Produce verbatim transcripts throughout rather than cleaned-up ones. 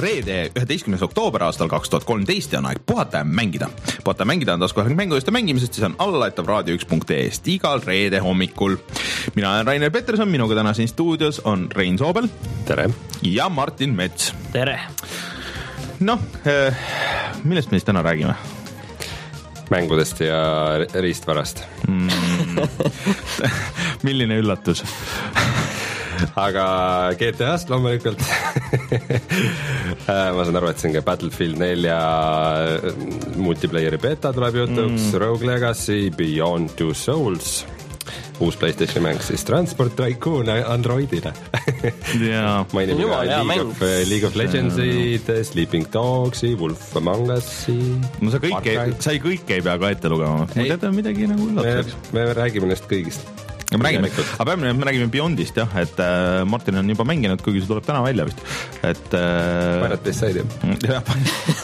reede, üheteistkümnes oktoober aastal kaks tuhat kolmteist ja on aeg puhata ja mängida. Puhata ja mängida on taskuhääling mängudest ja mängimisest, siis on allalaetav raadio üks punkt ee-st igal reede hommikul. Mina olen Rainer Peterson, minuga täna siin stuudios on Rein Soobel. Tere. Ja Martin Mets. Tere. Noh, millest me siis täna räägime? Mängudest ja riistvarast. Mm. Milline üllatus? Aga G T A-st loomulikult. Ma saan aru, et siin ka Battlefield nelja multiplayeri beta tuleb jutuks, mm. Rogue Legacy, Beyond Two Souls, uus PlayStationi mäng, siis Transport Tycoon Androidile. Yeah. Mainime ka League of, League of Legendsi, Sleeping Dogsi, Wolf Among Us'i. No sa kõik, ei, sa ei kõik ei pea ka ette lugema. Ma teada midagi nagu üllatuseks. Me, me räägime neist kõigist. Ja me räägime, aga peame, me räägime Beyondist, jah, et äh, Martin on juba mänginud, kuigi see tuleb täna välja vist. Et äh, Pirate Bay said, jah.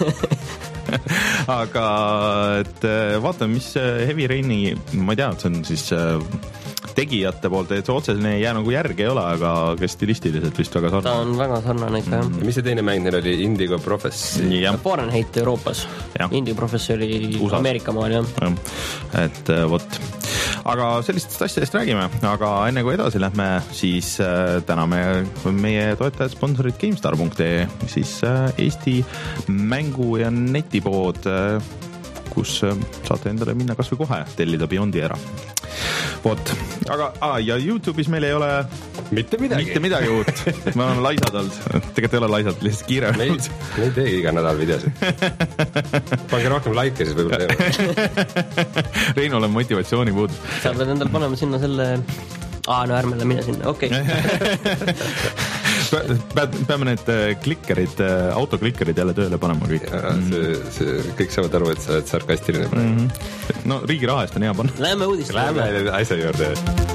Aga et vaatame, mis Heavy Raini, ma ei tea, see on siis äh, tegijate poolt, et see otsesene ei jää nagu järgi ei ole, aga kes stilistiliselt vist väga sarnane. Ta on väga sarnane ikka, jah. Mis see teine mäng neil oli? Indigo Prophecy? Fahrenheit Euroopas. Indigo Prophecy oli Usa. Ameerika maal, jah. Ja. Et võt. Aga sellistest asjadest räägime, aga enne kui edasi lähme, siis äh, täname meie toetajad sponsorid GameStar punkt ee, siis äh, Eesti mängu- ja netipood, äh, kus äh, saate endale minna kas või kohe tellida Beyondi ära. Vot, aga ah, ja YouTube'is meil ei ole mitte midagi, mitte midagi uut. Me oleme laisad olnud, tegelikult ei ole laisad, lihtsalt kiire. Me ei, me ei tee iga nädal videosid. Pange rohkem like, siis võib-olla teeme. Reinul on motivatsiooni puudus. Sa pead endale panema sinna selle... Aa, no ärmele mine sinna, okei. Okay. Peame need klikkerid, autoklikkerid jälle tööle panema kõik. Ja, see, see, kõik saavad aru, et sa oled sarkastiline. Mm-hmm. No riigi rahast on hea panna. Läheme uudist. Läheme asja juurde.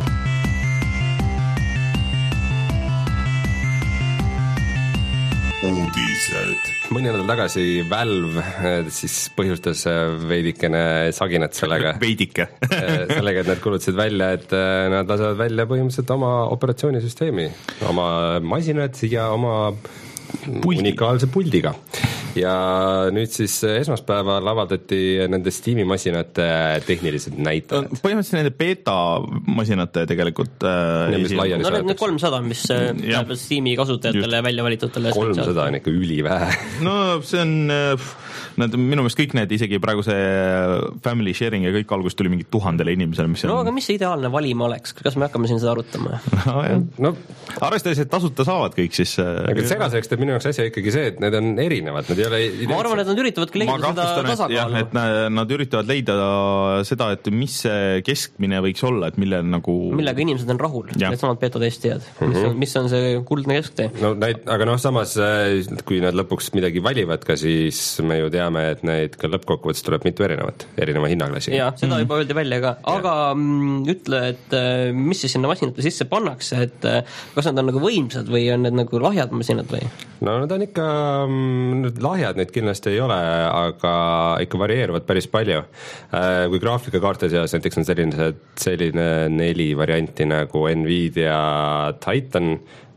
Uudised. Mõni nädal tagasi Valve siis põhjustas veidikene saginat sellega. Veidike. sellega, et nad kulutasid välja, et nad lasevad välja põhimõtteliselt oma operatsioonisüsteemi, oma masinad ja oma Puldi. Unikaalse puldiga. Ja nüüd siis esmaspäeval avaldati nende Steam'i masinate tehnilised näitajad. Põhimõtteliselt nende beta-masinate tegelikult äh, no need kolmsada, mis läheb Steam'i kasutajatele ja välja valitutele. kolmsada on ikka ülivähe. No see on nad, minu meelest kõik need, isegi praegu see family sharing ja kõik algus tuli mingi tuhandele inimesele, mis no on... aga mis see ideaalne valim oleks? Kas me hakkame siin seda arutama? No, no, arvestades, et tasuta saavad kõik, siis... Aga segaseks teeb minu jaoks asja ikkagi see, et need on erinevad, need ei ole ideaalsed. Ma arvan, et nad üritavadki leida seda tasakaalu. Et, et nad üritavad leida seda, et mis see keskmine võiks olla, et mille nagu... Millega inimesed on rahul, need samad beta-testijad. Mm-hmm. Mis, on, mis on see kuldne kesktee? No, näit, aga noh, samas, kui nad lõpuks midagi valivad ka, siis me ju teame, et neid ka lõppkokkuvõttes tuleb mitu erinevat, erineva hinnaklassi. Jah, seda mm-hmm. juba öeldi välja ka. Aga ja. ütle, et mis siis sinna masinate sisse pannakse, et kas nad on nagu võimsad või on need nagu lahjad masinad või? No nad on ikka nüüd lahjad, neid kindlasti ei ole, aga ikka varieeruvad päris palju. Kui graafikakaarte seas näiteks on selline, selline neli varianti nagu Nvidia Titan,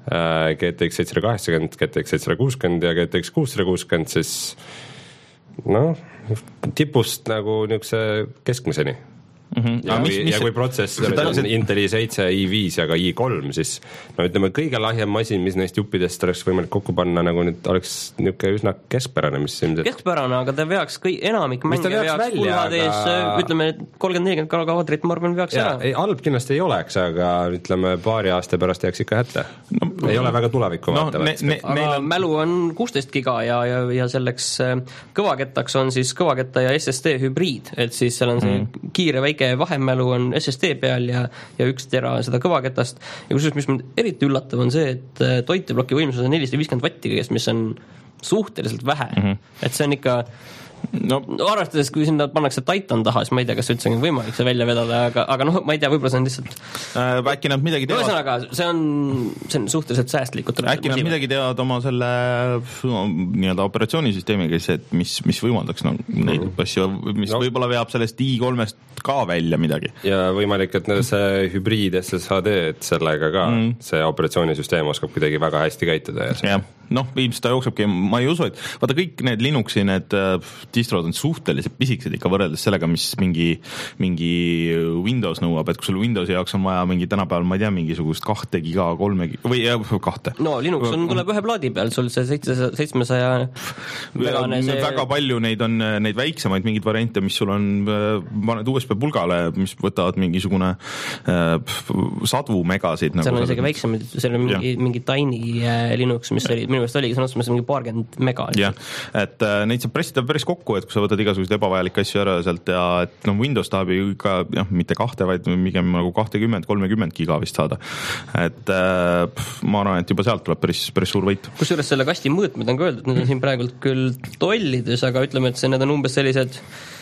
G T X seitsesada kaheksakümmend, G T X seitsesada kuuskümmend ja G T X kuussada kuuskümmend, siis noh, tipust nagu niisuguse keskmiseni. Mm-hmm. Ja, kui, mis, ja kui protsessor on see... Inteli seitse, i viis ja ka i kolm, siis no ütleme, kõige lahjem masin, mis neist juppidest oleks võimalik kokku panna, nagu nüüd oleks niisugune üsna keskpärane, mis ilmselt... Keskpärane, aga ta veaks kõik, enamik mänge veaks Full H D-s, aga... ütleme, kolmkümmend nelikümmend kaadrit, ma arvan, veaks ja, ära. Ei, halb kindlasti ei oleks, aga ütleme, paari aasta pärast jääks ikka hätte. No, ei ole väga tulevikku no, vaatavad. Ne, ne, aga on... mälu on kuusteist giga ja, ja, ja selleks kõvakettaks on siis kõvaketta ja S S D hübriid, et siis seal on see mm. kiire väike vahemälu on S S D peal ja, ja üks tera seda kõvaketast. Ja kusjuures, mis mind eriti üllatav on see, et toiteploki võimsus on nelisada viiskümmend vatti kõigest, mis on suhteliselt vähe. Mm-hmm. Et see on ikka... No, arvestades, kui sinna pannakse Titan taha, siis ma ei tea, kas üldse on võimalik see välja vedada, aga, aga noh, ma ei tea, võib-olla see on lihtsalt äh, äkki nad midagi teevad ühesõnaga, see on, see on suhteliselt säästlikult äkki nad midagi teevad oma selle no, nii-öelda operatsioonisüsteemiga, et mis, mis võimaldaks no, neid asju, mis no. võib-olla veab sellest i kolmest ka välja midagi. Ja võimalik, et see hübriid S S H D, et sellega ka mm. see operatsioonisüsteem oskab kuidagi väga hästi käituda ja see. jah, noh, ilmselt ta jooksebki, ma ei usu, et vaata kõik need Linuxi need distrod on suhteliselt pisikesed ikka võrreldes sellega, mis mingi, mingi Windows nõuab, et kui sul Windowsi jaoks on vaja mingi tänapäeval, ma ei tea, mingisugust kahte giga, kolme giga, või jah, kahte. No Linux on, tuleb ühe plaadi peal, sul see seitsmesaja megane see... väga palju neid on, neid väiksemaid mingeid variante, mis sul on, paned U S B pulgale, mis võtavad mingisugune äh, sadu megasid. Seal nagu on isegi väiksemad, seal on mingi, mingi Tiny Linux, mis oli minu meelest oligi, sõnast, mingi paarkümmend mega. jah, et äh, neid saab pressida päris kokku, et kui sa võtad igasuguseid ebavajalikke asju ära sealt ja et noh, Windows tahab ju ka, jah, mitte kahte, vaid pigem nagu kahtekümmend, kolmekümmend giga vist saada. Et äh, ma arvan, et juba sealt tuleb päris, päris suur võit. Kusjuures selle kasti mõõtmed on ka öeldud, need on siin praegult küll tollides, aga ütleme, et see, need on umbes sellised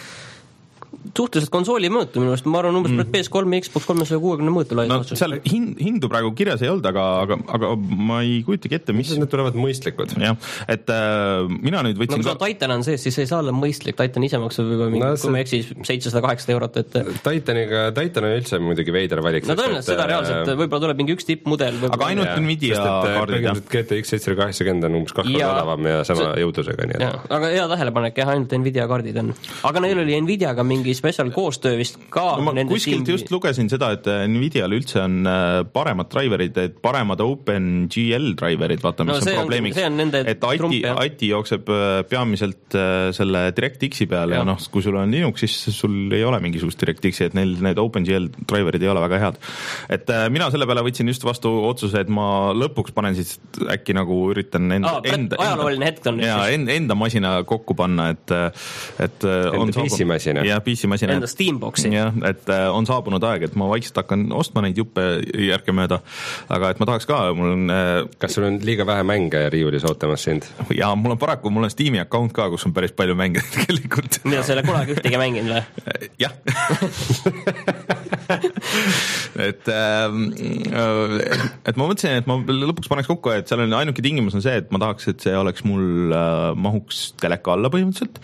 suhteliselt konsooli mõõtu minu arust, ma arvan umbes mm. P S kolm ja Xbox kolmesaja kuuekümne mõõtu laias no, otsus. seal hind, hindu praegu kirjas ei olnud, aga, aga, aga ma ei kujutagi ette, mis need tulevad mõistlikud. jah, et äh, mina nüüd võtsin no kui ka... Titan on sees, siis ei saa olla mõistlik, Titan ise maksab juba mingi, no, see... kui ma eksis, seitsesada kaheksasada eurot, et Titaniga, Titan on üldse muidugi veider valik. no tõenäoliselt seda reaalselt, võib-olla tuleb mingi üks tippmudel võib aga ainult Nvidia kaardid, jah. G T X seitsesada kaheksakümmend on umbes kaks korda odavam ja sama see... jõudlusega, nii et aga hea tähelepanek, jah, ainult Nvidia kaardid on. Aga neil oli Nvidiaga mingi special koostöö vist ka no, ma kuskilt just lugesin seda, et Nvidial üldse on paremad driverid, et paremad OpenGL driverid, vaata, mis no, on probleemiks, on, on et A T I, A T I jookseb peamiselt selle DirectXi peal ja, ja noh, kui sul on Linux, siis sul ei ole mingisugust DirectXi, et neil need OpenGL driverid ei ole väga head. Et mina selle peale võtsin just vastu otsuse, et ma lõpuks panen siis äkki nagu üritan enda, ah, enda, enda, hetk on ja, enda, enda masina kokku panna, et, et on P C masina. Ja, P C masina. Enda Steamboxi. jah, et on saabunud aeg, et ma vaikselt hakkan ostma neid juppe järgemööda, aga et ma tahaks ka, mul on kas sul on liiga vähe mänge riiulis ootamas sind? ja mul on paraku, mul on Steam'i account ka, kus on päris palju mänge tegelikult. mida sa ei ole kunagi ühtegi mänginud või? jah et et ma mõtlesin, et ma lõpuks paneks kokku, et seal on ainuke tingimus on see, et ma tahaks, et see oleks mul mahuks teleka alla põhimõtteliselt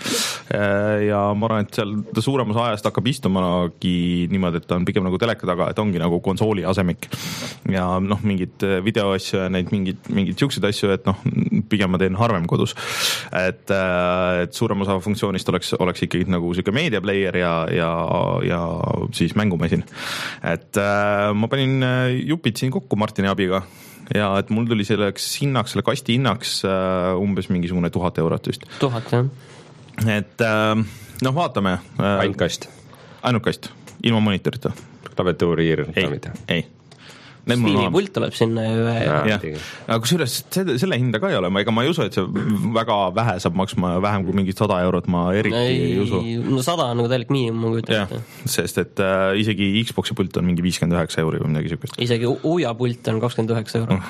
ja ma arvan, et seal ta suuremas ajast hakkab istumagi niimoodi, et ta on pigem nagu teleka taga, et ongi nagu konsooli asemik ja noh, mingid videoasju ja neid mingid, mingid siukseid asju, et noh, pigem ma teen harvem kodus, et, et suurem osa funktsioonist oleks, oleks ikkagi nagu siuke media player ja, ja, ja siis mängumasin, et äh, ma panin jupid siin kokku Martini abiga ja et mul tuli selleks hinnaks, selle kasti hinnaks äh, umbes mingisugune tuhat eurot vist. Tuhat, jah. Et äh, noh, vaatame. Ainult kast? Ainult kast, ilma monitorita. Klaviatuuri hiir? Ei, ei. Steam'i pult tuleb sinna ju ühe. jah, aga kusjuures selle hinda ka ei ole, ega ma ei usu, et see väga vähe saab maksma vähem kui mingid sada eurot, ma eriti ei, ei usu. No sada on nagu täielik miinimum. Jah, sest et äh, isegi Xboxi pult on mingi viiskümmend üheksa euri või midagi sükest. Isegi Uja pult on kakskümmend üheksa euro.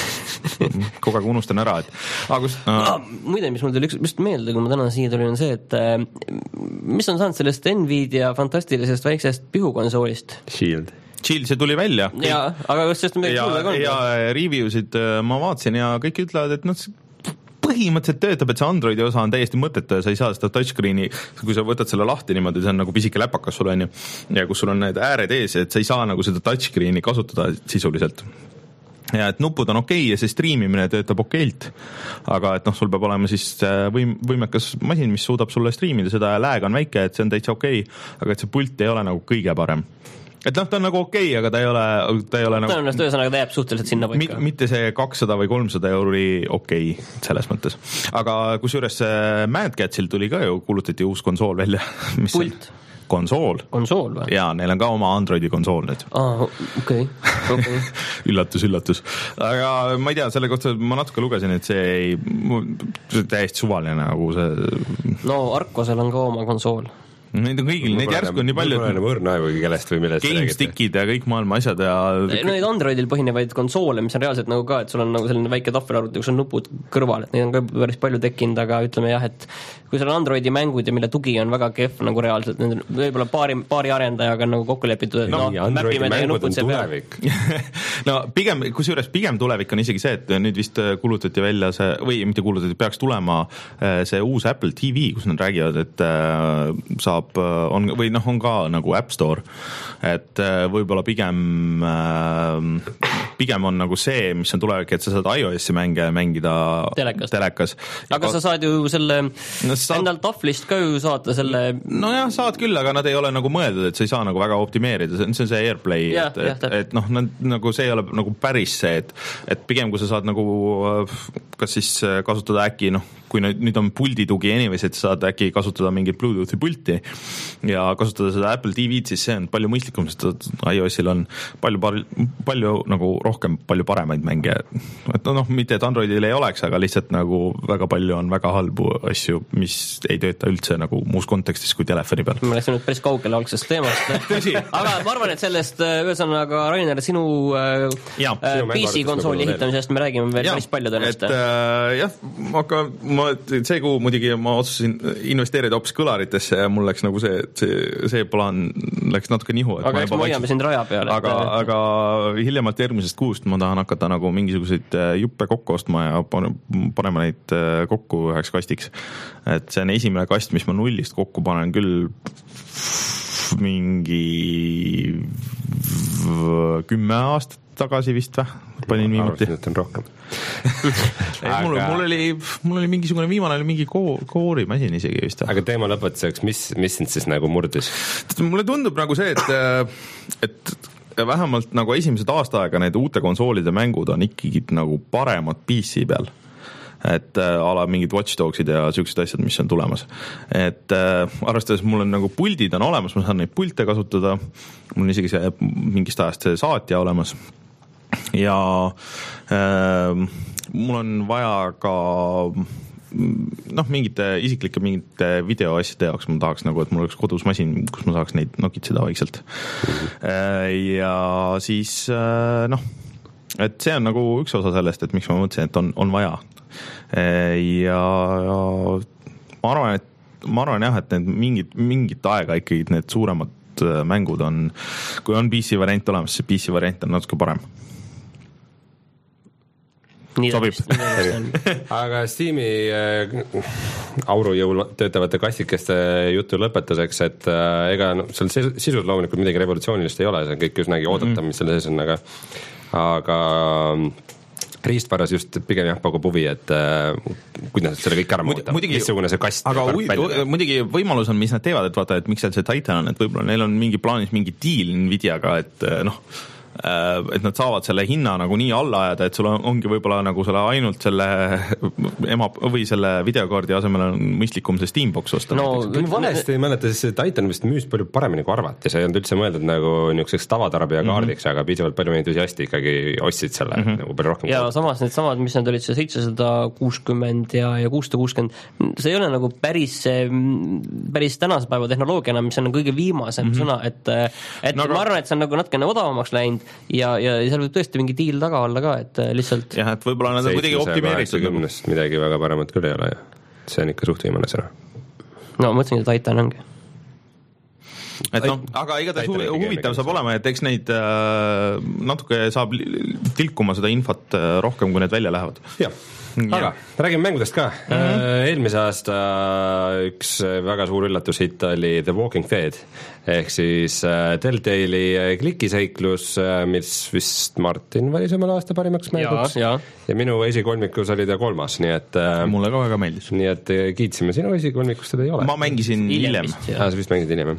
kogu aeg unustan ära, et August, ah, muide, mis mul tuli üks just meelde, kui ma täna siia tulin, on see, et äh, mis on saanud sellest Nvidia fantastilisest väiksest pihukonsoolist? Shield Shield, see tuli välja. Jaa, aga kas sellest midagi kuulda ka on? Ja reviewsid ma vaatasin ja kõik ütlevad, et noh, põhimõtteliselt töötab, et see Androidi osa on täiesti mõttetu ja sa ei saa seda touchscreeni, kui sa võtad selle lahti niimoodi, see on nagu pisike läpakas sul on ju, ja kus sul on need ääred ees, et sa ei saa nagu seda touchscreeni kasutada sisuliselt. Ja et nupud on okei ja see striimimine töötab okeilt, aga et noh, sul peab olema siis võim, võimekas masin, mis suudab sulle striimida seda ja lag on väike, et see on täitsa okei, aga et see pult ei ole nagu kõige parem. Et noh, ta on nagu okei, aga ta ei ole, ta ei ole nagu... Tõenäoliselt ühesõnaga ta jääb suhteliselt sinna paika. Mitte see kakssada või kolmsada euri okei selles mõttes. Aga kusjuures Mad Catsil tuli ka ju, kuulutati uus konsool välja. Mis pult? Konsool. Konsool või? Jaa, neil on ka oma Androidi konsool nüüd. Ah, okei. Okay. üllatus, üllatus. Aga ma ei tea, selle kohta ma natuke lugesin, et see ei, see täiesti suvaline nagu see... No Arkvasel on ka oma konsool. Neid on kõigil, neid järsku on nii palju. Mul on õrna või kellest või millest GameStickid ja kõik maailma asjad ja... No neid Androidil põhinevaid konsoole, mis on reaalselt nagu ka, et sul on nagu selline väike tahvelarvuti, kus on nupud kõrval, et neid on ka päris palju tekkinud, aga ütleme jah, et kui sul on Androidi mängud ja mille tugi on väga kehv nagu reaalselt, võib-olla paari, paari arendajaga on nagu kokku lepitud, et no, no Androidi mängud on tulevik. no pigem, kusjuures pigem tulevik on isegi see, et nüüd vist kuulutati välja see, või mitte kuulutati, peaks tulema see uus Apple T V, kus nad räägivad, et saab saab, on või noh, on ka nagu App Store, et võib-olla pigem pigem on nagu see, mis on tulevik, et sa saad iOS-i mänge mängida telekas, telekas. aga sa saad ju selle no, saad... endal tahvlist ka ju saata selle nojah, saad küll, aga nad ei ole nagu mõeldud, et sa ei saa nagu väga optimeerida, see on see AirPlay, ja, et, ja, et, et noh, nagu see ei ole nagu päris see, et, et pigem kui sa saad nagu kas siis kasutada äkki, noh, kui nüüd on puldi tugi anyways, et saad äkki kasutada mingit Bluetoothi pulti ja kasutada seda Apple T V-d, siis see on palju mõistlikum, sest iOS-il on palju, palju, palju nagu rohkem, palju paremaid mänge. Et noh, mitte et Androidil ei oleks, aga lihtsalt nagu väga palju on väga halbu asju, mis ei tööta üldse nagu muus kontekstis kui telefoni peal. Ma läksin nüüd päris kaugele algsest teemast. aga ma arvan, et sellest ühesõnaga, Rainer, sinu, ja, sinu P C-konsooli ehitamisest me räägime veel ja, päris palju tõenäoliselt. Et äh, jah, aga ma see kuu muidugi ma otsusin investeerida hoopis kõlaritesse ja mul läks nagu see, see, see plaan läks natuke nihu. Aga eks me hoiame sind raja peale. Aga, et... aga hiljemalt järgmisest kuust ma tahan hakata nagu mingisuguseid juppe kokku ostma ja panema neid kokku üheks kastiks. Et see on esimene kast, mis ma nullist kokku panen küll mingi kümme aastat tagasi vist või? Panin viimati. Arvasin, et on rohkem. Aga... mul, mul, oli, mul oli mingisugune viimane oli mingi koor, koorimasin isegi vist. Aga teema lõpetuseks, mis, mis sind siis nagu murdis? Mulle tundub nagu see, et, et vähemalt nagu esimesed aasta aega need uute konsoolide mängud on ikkagi nagu paremad P C peal. Et äh, ala mingid Watch Dogsid ja sellised asjad, mis on tulemas. Et äh, arvestades mul on nagu puldid on olemas, ma saan neid pulte kasutada, mul on isegi see mingist ajast see saatja olemas ja äh, mul on vaja ka noh, mingite isiklike mingite videoasjade jaoks ma tahaks nagu, et mul oleks kodus masin, kus ma saaks neid nokitseda vaikselt. äh, ja siis äh, noh, et see on nagu üks osa sellest, et miks ma mõtlesin, et on, on vaja. Ja, ja ma arvan, et ma arvan jah, et need mingid, mingit aega ikkagi need suuremad mängud on, kui on P C variant olemas, see P C variant on natuke parem. Nii sobib. Aga Steam'i äh, aurujõul töötavate kastikeste jutu lõpetuseks, et äh, ega no, seal sisus loomulikult midagi revolutsioonilist ei ole, see on kõik üsnagi oodata, mm. mis selle sees on, aga aga riistvaras just pigem jah pakub huvi, et äh, kuidas selle kõik ära muuta, missugune see kast aga ui, muidugi võimalus on, mis nad teevad, et vaata, et miks seal see Titan on, et võib-olla neil on mingi plaanis mingi deal Nvidiaga, et noh, et nad saavad selle hinna nagu nii alla ajada, et sul ongi võib-olla nagu selle ainult selle ema või selle videokaardi asemel on mõistlikum see Steambox osta. No, kui ma valesti ei mäleta, siis see Titan vist müüs palju paremini kui arvati, see ei olnud üldse mõeldud nagu niisuguseks tavatarbija kaardiks, mm -hmm. aga piisavalt palju entusiasti ikkagi ostsid selle mm -hmm. nagu palju rohkem. Ja kaart. Samas need samad, mis need olid, see seitsesada kuuskümmend ja, ja kuussada kuuskümmend, see ei ole nagu päris, päris tänase päeva tehnoloogiana, mis on kõige viimasem mm -hmm. sõna, et, et no, ma arvan, et see on nagu natukene odavamaks läinud ja, ja seal võib tõesti mingi diil taga olla ka, et lihtsalt jah, et võib-olla nad on kuidagi optimeeritud. Midagi väga paremat küll ei ole ja see on ikka suht viimane sõna. No ma mõtlesin, et Titan ongi. Et noh, aga igatahes huvitav saab olema, et eks neid äh, natuke saab tilkuma seda infot äh, rohkem, kui need välja lähevad. Jah. Aga räägime mängudest ka. Mm-hmm. Eelmise aasta üks väga suur üllatushitt oli The Walking Dead ehk siis Telltale'i klikiseiklus, mis vist Martin valis omal aasta parimaks mänguks ja, ja. ja minu esikolmikus oli ta kolmas, nii et mulle ka väga meeldis. Nii et kiitsime, sinu esikolmikus teda ei ole. Ma mängisin hiljem. Ah, sa vist mängisid hiljem.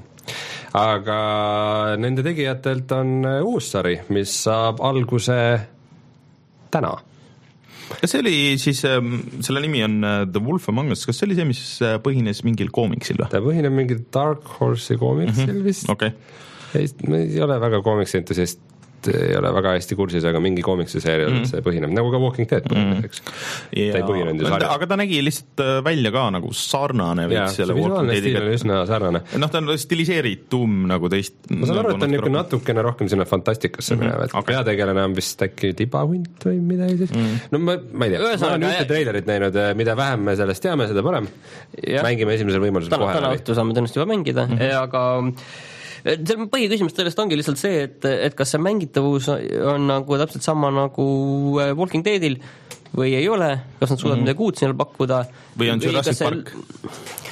Aga nende tegijatelt on uus sari, mis saab alguse täna. Kas see oli siis, selle nimi on The Wolf Among Us, kas see oli see, mis põhines mingil koomiksil või? Ta põhineb mingil Dark Horse'i koomiksil mm -hmm. vist. Okay. Ei ole väga koomiksi entusiast, ei ole väga hästi kursis, aga mingi koomiksi seerial mm -hmm. see põhineb, nagu ka Walking Dead põhineb, eks. Ja, ta ei põhinenud ju sarja. Aga ta nägi lihtsalt välja ka nagu sarnane. Jaa, see visuaalne stiil on üsna sarnane. Noh, ta on stiliseeritum nagu teist. Ma saan aru, et ta on niisugune natukene rohkem sinna fantastikasse mm -hmm. minev, et okay. peategelane on vist äkki tibahunt või midagi siis. Mm -hmm. No ma, ma ei tea, ma olen ühte treilerit näinud, mida vähem me sellest teame, seda parem. Ja. Mängime esimesel võimalusel kohe. Täna õhtu saame tõenäoliselt juba mängida, mm -hmm. aga see põhiküsimus sellest ongi lihtsalt see, et, et kas see mängitavus on nagu täpselt sama nagu Walking Deadil või ei ole, kas nad suudavad mm -hmm. midagi uut sinna pakkuda või on Jurassic Park?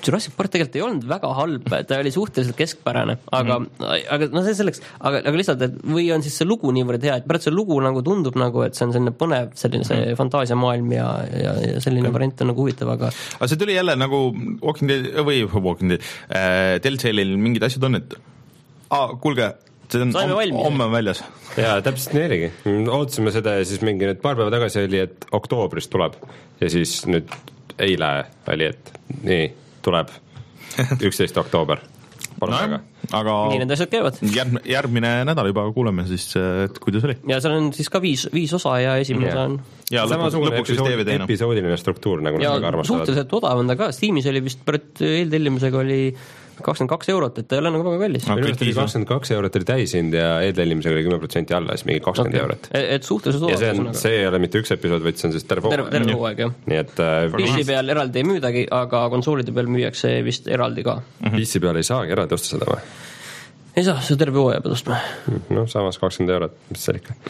Jurassic Park tegelikult ei olnud väga halb, ta oli suhteliselt keskpärane, aga mm. aga no see selleks, aga, aga lihtsalt, et või on siis see lugu niivõrd hea, et pärast see lugu nagu tundub nagu, et see on selline põnev, selline see mm. fantaasiamaailm ja, ja, ja selline okay. variant on nagu huvitav, aga aga see tuli jälle nagu Walking Dead või Walking Dead äh, Telltale'il mingid asjad on, et ah, kuulge, see on homme on väljas. Jaa, täpselt nii oligi. Ootasime seda ja siis mingi nüüd paar päeva tagasi oli, et oktoobris tuleb ja siis nüüd eile oli, et nii, tuleb üksteist oktoober. No, aga nii need asjad käivad. Järg, järgmine nädal juba kuuleme siis, et kuidas oli. Ja seal on siis ka viis, viis osa ja esimene yeah. on ja lõpuks vist episood, episoodiline struktuur nagu ja suhteliselt odav on ta ka, Steamis oli vist pärit eeltellimusega oli kakskümmend kaks eurot, et ta ei ole nagu väga kallis. Minu arust oli kakskümmend kaks eurot oli täisind ja eeltellimisega oli kümme protsenti alla, siis mingi kakskümmend okay. eurot. Et suhteliselt odav. Ja see, on, see ei ole mitte üks episood, vaid see on siis terve hooaeg. Terve hooaeg, jah. Nii et P C peal eraldi ei müüdagi, aga konsoolide peal müüakse vist eraldi ka. P C peal ei saagi eraldi osta seda või? Ei saa, see terve hooaja peal ostma. No samas kakskümmend eurot, mis see ikka?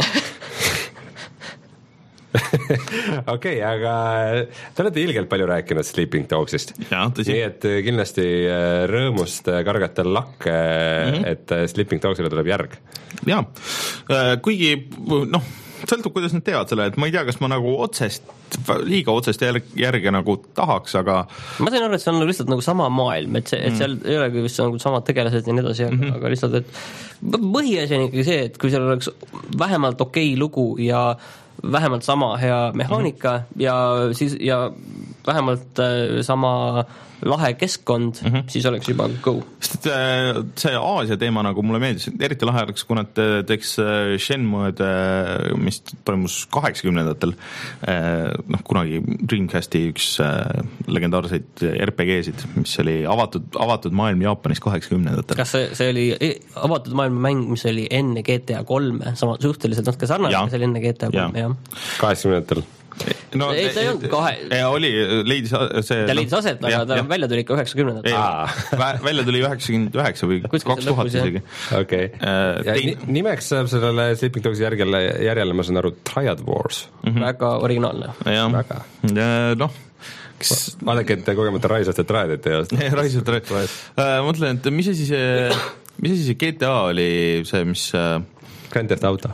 okei okay,, aga te olete ilgelt palju rääkinud Sleeping Dogsist. Nii et kindlasti rõõmust kargata lakke, mm-hmm. et Sleeping Dogsile tuleb järg. Jaa, kuigi noh, sõltub, kuidas nad teevad selle, et ma ei tea, kas ma nagu otsest, liiga otsest järg, järge nagu tahaks, aga ma sain aru, et see on lihtsalt nagu sama maailm, et, see, et seal mm. ei olegi vist nagu samad tegelased ja nii edasi, mm-hmm. aga lihtsalt, et põhiasi on ikkagi see, et kui seal oleks vähemalt okei lugu ja vähemalt sama hea mehaanika mm-hmm. ja siis ja vähemalt sama lahe keskkond mm, -hmm. siis oleks juba go. Sest see Aasia teema nagu mulle meeldis, eriti lahe oleks, kui nad teeks Shenmue'd, mis toimus kaheksakümnendatel, noh kunagi Dreamcasti üks legendaarseid R P G-sid, mis oli avatud, avatud maailm Jaapanis kaheksakümnendatel. Kas see, see oli avatud maailma mäng, mis oli enne G T A kolme, sama suhteliselt natuke sarnane, see oli enne G T A kolme, jah. kaheksakümnendatel no, ei, ta ei olnud kahe ja oli, leidis see ta leidis aset, aga ta ja. välja tuli ikka üheksakümnendat välja tuli üheksakümmend üheksa või kaks tuhat isegi okei okay. Tein... nimeks saab sellele Sleeping Dogsi järgele, järjele ma saan aru Triad Wars mm-hmm. väga originaalne ja, väga ja, noh Kas... vaadake, et kogemata raisate traedit ei olnud raisate traedit äh, mõtlen, et mis asi see mis asi see G T A oli see, mis Grand Theft Auto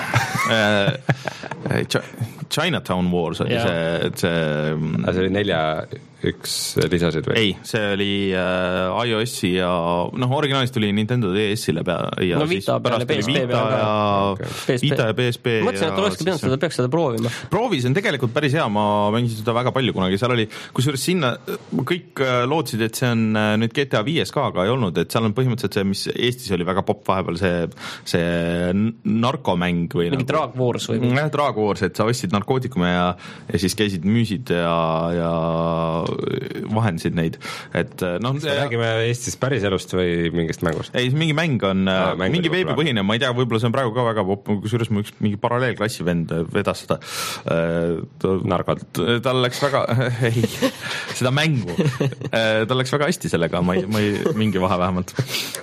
Chinatown Wars oli yeah. see, et see aga see oli nelja üks lisasid või? Ei, see oli äh, iOS-i ja noh, originaalist tuli Nintendo D S-ile pea ja no, siis Vita pärast peale, oli Vita ja okay. Vita ja P S P mõtlesin, et olekski pidanud seda, peaks seda proovima proovi, see on tegelikult päris hea, ma mängisin seda väga palju kunagi, seal oli, kusjuures sinna kõik lootsid, et see on nüüd G T A viies ka, aga ei olnud, et seal on põhimõtteliselt see, mis Eestis oli väga popp vahepeal, see see narkomäng või mingi nagu, Drag Wars või jah, Drag Wars, et sa ostsid narkootikume ja, ja siis käisid müüsid ja, ja vahendasid neid, et noh räägime Eestis päris elust või mingist mängust? Ei, mingi mäng on ah, mäng mingi veebipõhine, ma ei tea, võib-olla see on praegu ka väga popp, kusjuures mu üks mingi paralleelklassi vend vedas seda ta, narkot tal läks väga ei, seda mängu tal läks väga hästi sellega, ma ei, ma ei mingi vahe vähemalt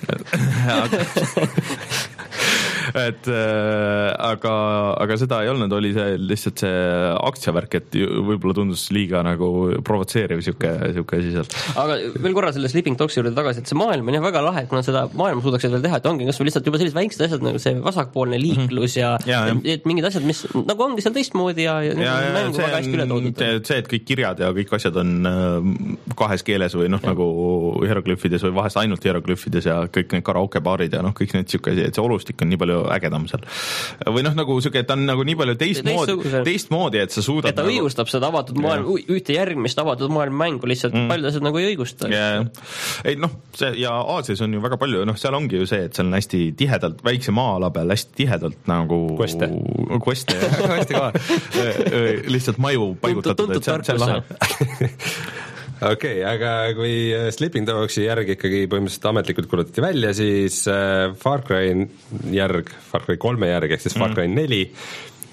et äh, aga, aga seda ei olnud, oli see lihtsalt see aktsiavärk, et võib-olla tundus liiga nagu provotseeriv siuke, siuke asi sealt. Aga veel korra selle Sleeping Dogsi juurde tagasi, et see maailm on jah väga lahe, et kui nad seda maailma suudaksid veel teha, et ongi kas või lihtsalt juba sellised väiksed asjad nagu see vasakpoolne liiklus ja, ja, ja. et mingid asjad, mis nagu ongi seal teistmoodi ja, ja, ja, ja mängu väga hästi üle toodud. See, et kõik kirjad ja kõik asjad on kahes keeles või noh, nagu hieroglüüfides või vahest ainult hieroglüüfides ja kõik need karaokebaarid ja noh, kõik need siuke asi, et see olustik on nii palju ägedam seal. Või noh, nagu siuke, et ta on nagu nii palju teistmoodi, teistmoodi, et sa suudad et ta nagu... õigustab seda avatud maailm, ühte järgmist avatud maailma mängu lihtsalt mm. paljud asjad nagu ei õigusta. Yeah. Ei noh, see ja Aasias on ju väga palju, noh, seal ongi ju see, et seal on hästi tihedalt, väikse maa-ala peal hästi tihedalt nagu Queste. Queste, hästi ka lihtsalt maju paigutatud, et see, see on lahe. okei okay,, aga kui Sleeping Dogsi järg ikkagi põhimõtteliselt ametlikult kuulutati välja, siis Far Cry järg, Far Cry kolme järg ehk siis Far Cry neli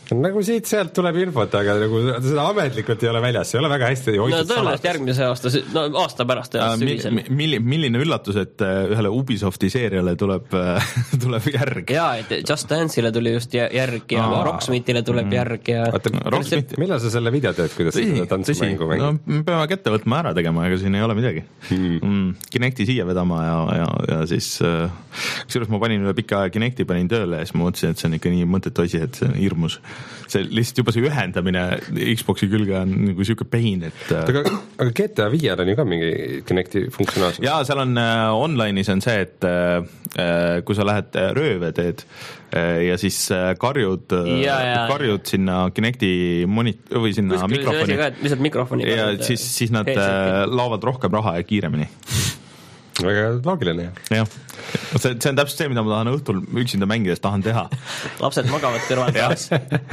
nagu siit-sealt tuleb infot, aga nagu seda ametlikult ei ole väljas, see ei ole väga hästi no tõenäoliselt järgmise aasta, no aasta pärast uh, sügisel. Milline, milline üllatus, et ühele Ubisofti seeriale tuleb, tuleb järg. Jaa, et Just Dance'ile tuli just järg ja Aa. Rocksmithile tuleb mm. järg ja Oota, Rocksmith, millal sa selle video teed, kuidas tõsi, seda tantsumängu mängid? No, me peame kätte võtma ära tegema, ega siin ei ole midagi mm. Mm, Kinecti siia vedama ja, ja, ja siis uh, kusjuures ma panin üle pika aja Kinecti panin tööle ja siis ma mõtlesin, et see on ikka nii mõttetu asi, et see on hirmus see lihtsalt juba see ühendamine Xboxi külge on nagu siuke pain, et aga, aga G T A viiel on ju ka mingi Kinecti funktsionaalsus. Jaa, seal on äh, online'is on see, et äh, kui sa lähed rööve teed äh, ja siis äh, karjud ja, ja. karjud sinna Kinecti monit- või sinna Kuskil mikrofoni ka, lihtsalt mikrofoni ja siis, siis nad äh, laovad rohkem raha ja kiiremini väga loogiline. Jah, see, see on täpselt see, mida ma tahan õhtul üksinda mängides tahan teha. Lapsed magavad kõrvalt.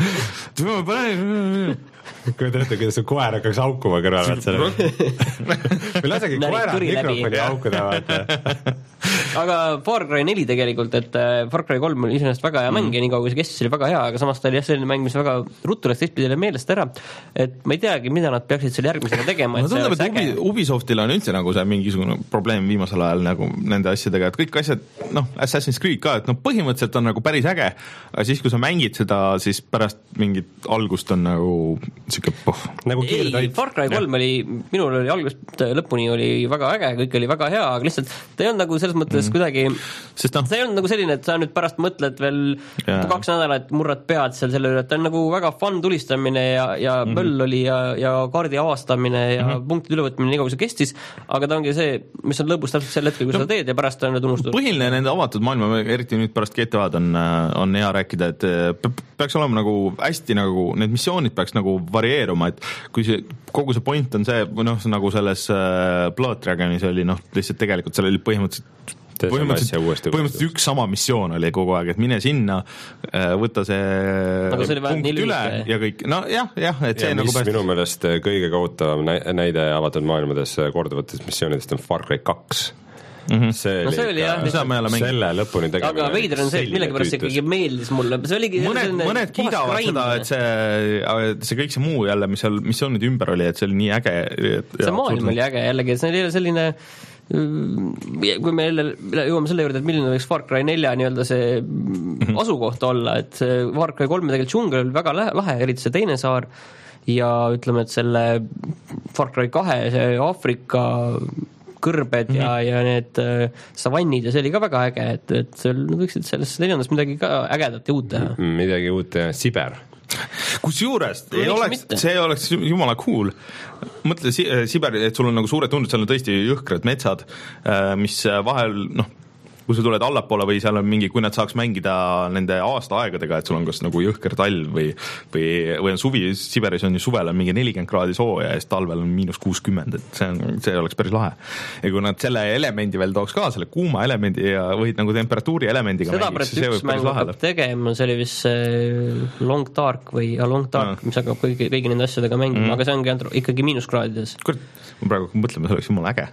kui te ette, kuidas see koer hakkaks haukuma kõrvalt selle. või lasegi koera mikrofoni haukuda, vaata. aga Far Cry neli tegelikult, et Far Cry kolm oli iseenesest väga hea mäng mm. ja nii kaua, kui see kestis, oli väga hea, aga samas ta oli jah selline mäng, mis väga ruttu läks teistpidile meelest ära, et ma ei teagi, mida nad peaksid selle järgmisega tegema. Ma tundub, et Ubi, Ubisoftil on üldse nagu see mingisugune probleem viimasel ajal nagu nende asjadega, et kõik asjad, noh, Assassin's Creed ka, et noh, põhimõtteliselt on nagu päris äge, aga siis, kui sa mängid seda, siis pärast mingit algust on nagu siuke poh. Nagu ei, Far Cry kolm oli, minul oli algust lõpuni oli väga äge, kõik oli väga hea, aga lihtsalt ta ei olnud nagu selles mõttes mm. kuidagi, sest no, see ei olnud nagu selline, et sa nüüd pärast mõtled veel yeah. kaks nädalat, murrad pead seal selle üle, et ta on nagu väga fun tulistamine ja, ja mm-hmm. möll oli ja, ja kaardi avastamine ja mm-hmm. punktide ülevõtmine nii kaua, kui see kestis, aga ta ongi see, mis on lõbus täpselt sel hetkel, kui no, sa teed ja pärast on need unustatud. Põhiline nende avatud maailma, eriti nüüd pärast G T A-d on, on hea rääkida, et peaks olema nagu hästi nagu, need missioonid peaks nagu varieeruma, et kui see, kogu see point on see, noh, nagu selles uh, Blood Dragonis oli, noh, lihtsalt tegelikult seal oli põhimõtteliselt põhimõtteliselt, põhimõtteliselt üks sama missioon oli kogu aeg, et mine sinna, võta see, see punkt üle ja kõik, no jah, jah, et see ja nagu mis pärast... minu meelest kõige kohutavam näide avatud maailmades korduvatest missioonidest on Far Cry kaks. Mm-hmm. see, no see oli jah, selle lõpuni tegemine. Aga veider on see, et millegipärast ikkagi meeldis mulle. See oligi mõned, mõned kiidavad seda, et see, see kõik see muu jälle, mis seal missioonide ümber oli, et see oli nii äge. See maailm oli äge jällegi, et see oli selline kui me jälle jõuame selle juurde, et milline võiks Far Cry nelja nii-öelda see mm-hmm. asukoht olla, et see Far Cry kolm tegelikult džungel oli väga lahe, eriti see teine saar ja ütleme, et selle Far Cry kahe see Aafrika kõrbed mm-hmm. ja, ja need äh, savannid ja see oli ka väga äge, et, et seal võiksid sellest neljandast midagi ka ägedat ja uut teha. Midagi uut ja Siber. Kusjuures ei oleks, see oleks jumala cool. Mõtle Siber, et sul on nagu suured tunded, seal on tõesti jõhkrad metsad, mis vahel, noh, kui sa tuled allapoole või seal on mingi, kui nad saaks mängida nende aastaaegadega, et sul on kas nagu jõhker talv või, või, või on suvi, Siberis on ju suvel on mingi nelikümmend kraadi sooja ja siis talvel on miinus kuuskümmend, et see, on, see oleks päris lahe. Ja kui nad selle elemendi veel tooks ka, selle kuuma elemendi ja võid nagu temperatuuri elemendiga seda mängiks, siis see võib päris lahedab. Tegema, see oli vist Long Dark või ja Long Dark, no. mis hakkab kõigi, kõigi nende asjadega mängima, mm. aga see ongi ikkagi miinuskraadides. Kurat, ma praegu mõtleme, see oleks jumala äge.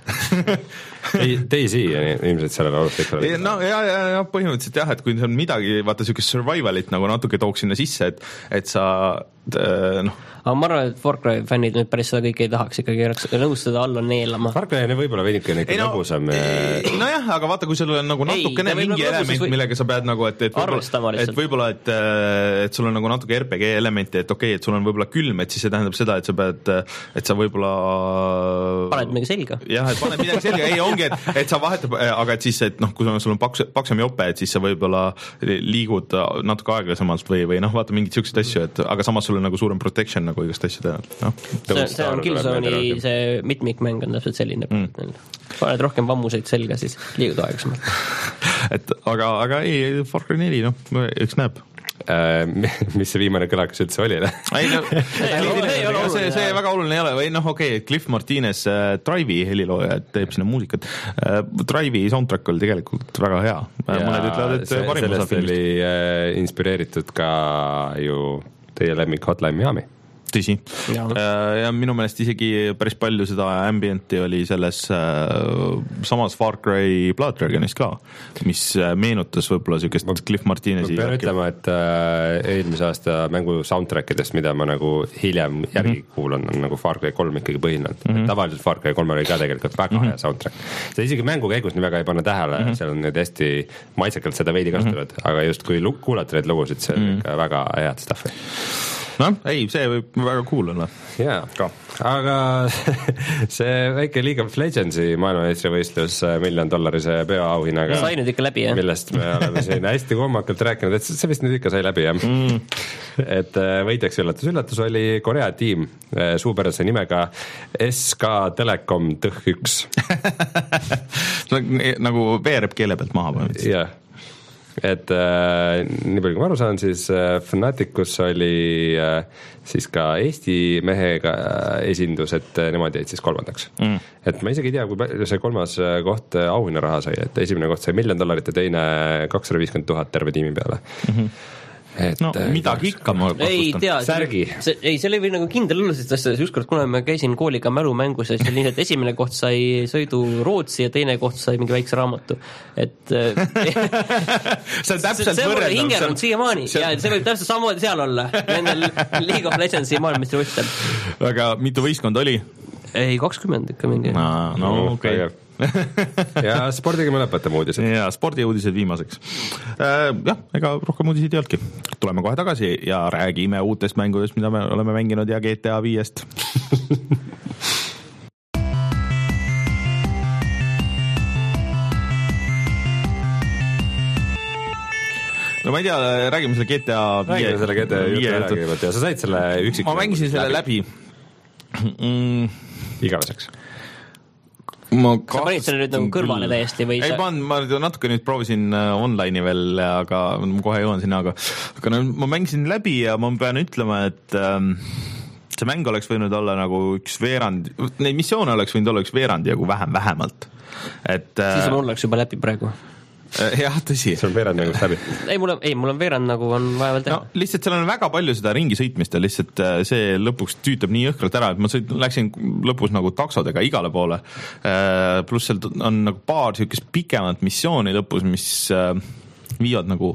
Daisy ilmselt sellele alustikule. No ja, ja, ja põhimõtteliselt jah, et kui on midagi, vaata niisugust survivalit nagu natuke tooks sinna sisse, et, et sa noh. Aga ma arvan, et Far Cry fännid nüüd päris seda kõike ei tahaks ikkagi nõus seda alla neelama. Far Cry on võib-olla veidike ikka no, lõbusam. Nojah, aga vaata, kui sul on nagu natukene ei, mingi element, või... millega sa pead nagu, et, et arvestama lihtsalt. Et võib-olla, et, et sul on nagu natuke R P G elementi, et okei, okay, et sul on võib-olla külm, et siis see tähendab seda, et sa pead, et sa võib-olla paned midagi selga. Jah, et paned midagi selga, ei ongi, et, et sa vahetab, aga et siis, et noh, kui sul on paks, paksem jope, et siis sa võib-olla liigud natuke aeglasemalt või, või noh, vaata mingid siuksed asju, et aga samas sul on nagu suurem protection nagu igast asju teha. No, see, see on Killzone'i see mitmikmäng on täpselt selline mm. paned rohkem vammuseid selga, siis liigud aeglasemalt. et aga, aga ei, Far Cry neli, noh, eks näeb. Äh, mis see viimane kõlakas üldse oli? ei, no, see, see väga oluline ei ole, või noh, okei, okay, Cliff Martinez äh, Drive'i helilooja, et teeb sinna muusikat. Äh, Drive'i soundtrack oli tegelikult väga hea. Mõned ütlevad, et see, sellest oli äh, inspireeritud ka ju teie lemmik Hotline Miami. tõsi. Ja. ja minu meelest isegi päris palju seda ambienti oli selles äh, samas Far Cry Blood Dragonis ka, mis meenutas võib-olla niisugust Cliff Martinezi. Ma pean ütlema, et äh, eelmise aasta mängu soundtrackidest, mida ma nagu hiljem järgi mm -hmm. kuulan, on nagu Far Cry kolm ikkagi põhinenud mm. -hmm. Tavaliselt Far Cry kolm oli ka tegelikult väga mm -hmm. hea soundtrack. Seda isegi mängu käigus nii väga ei panna tähele mm, -hmm. seal on need hästi maitsekalt seda veidi kasutavad mm, -hmm. aga just kui kuulata neid lugusid, see on mm -hmm. ikka väga head stuffi. noh, ei, see võib väga cool olla. jaa, aga see väike League of Legendsi maailmameistrivõistlus miljon dollarise peoauhinnaga sai nüüd ikka läbi, jah? Millest me oleme siin hästi kummakalt rääkinud, et see vist nüüd ikka sai läbi, jah mm. et võitjaks üllatus, üllatus oli Korea tiim suupärase nimega S K Telekom T H üks nagu veereb keele pealt maha põhimõtteliselt. jah, et äh, nii palju kui ma aru saan, siis äh, Fnaticus oli äh, siis ka Eesti mehega äh, esindus, et äh, nemad jäid siis kolmandaks mm. et ma isegi ei tea, kui palju see kolmas koht auhinnaraha sai, et esimene koht sai miljon dollarit ja teine kakssada viiskümmend tuhat terve tiimi peale mm. -hmm. Et, no midagi ikka ma ei tea, särgi. See, ei, see oli nagu kindel olla, sest asja, ükskord kuna ma käisin kooliga mälumängus ja siis oli nii, et esimene koht sai sõidu Rootsi ja teine koht sai mingi väikse raamatu, et see on täpselt see võrreldav. See hingeranud siiamaani see... ja see võib täpselt samamoodi seal olla nendel League of Legendsi maailmameistrivõistlustel. Aga mitu võistkond oli? Ei, kakskümmend ikka mingi. no, no okei okay. ja spordiga me lõpetame uudised. ja spordiuudised viimaseks. Jah, ega rohkem uudiseid ei olnudki. Tuleme kohe tagasi ja räägime uutest mängudest, mida me oleme mänginud ja G T A viiest. no ma ei tea, räägime selle G T A räägime selle G T A jutu ära kõigepealt ja sa said selle üksik ma mängisin selle läbi, läbi. Mm. igaveseks. Ma sa panid selle nüüd nagu kõrvale täiesti või ei sa... pannud, ma natuke nüüd proovisin online'i veel, aga ma kohe jõuan sinna, aga, aga no, ma mängisin läbi ja ma pean ütlema, et ähm, see mäng oleks võinud olla nagu üks veerand, neid missioone oleks võinud olla üks veerand ja kui vähem, vähemalt. Et, siis on mul oleks juba läbi praegu. jah, tõsi. See on veerand mängust läbi. ei, mul on, ei, mul on veerand nagu on vaja veel teha. No, lihtsalt seal on väga palju seda ringi sõitmist ja lihtsalt see lõpuks tüütab nii jõhkralt ära, et ma sõit, läksin lõpus nagu taksodega igale poole. Pluss seal on nagu paar niisugust pikemat missiooni lõpus, mis viivad nagu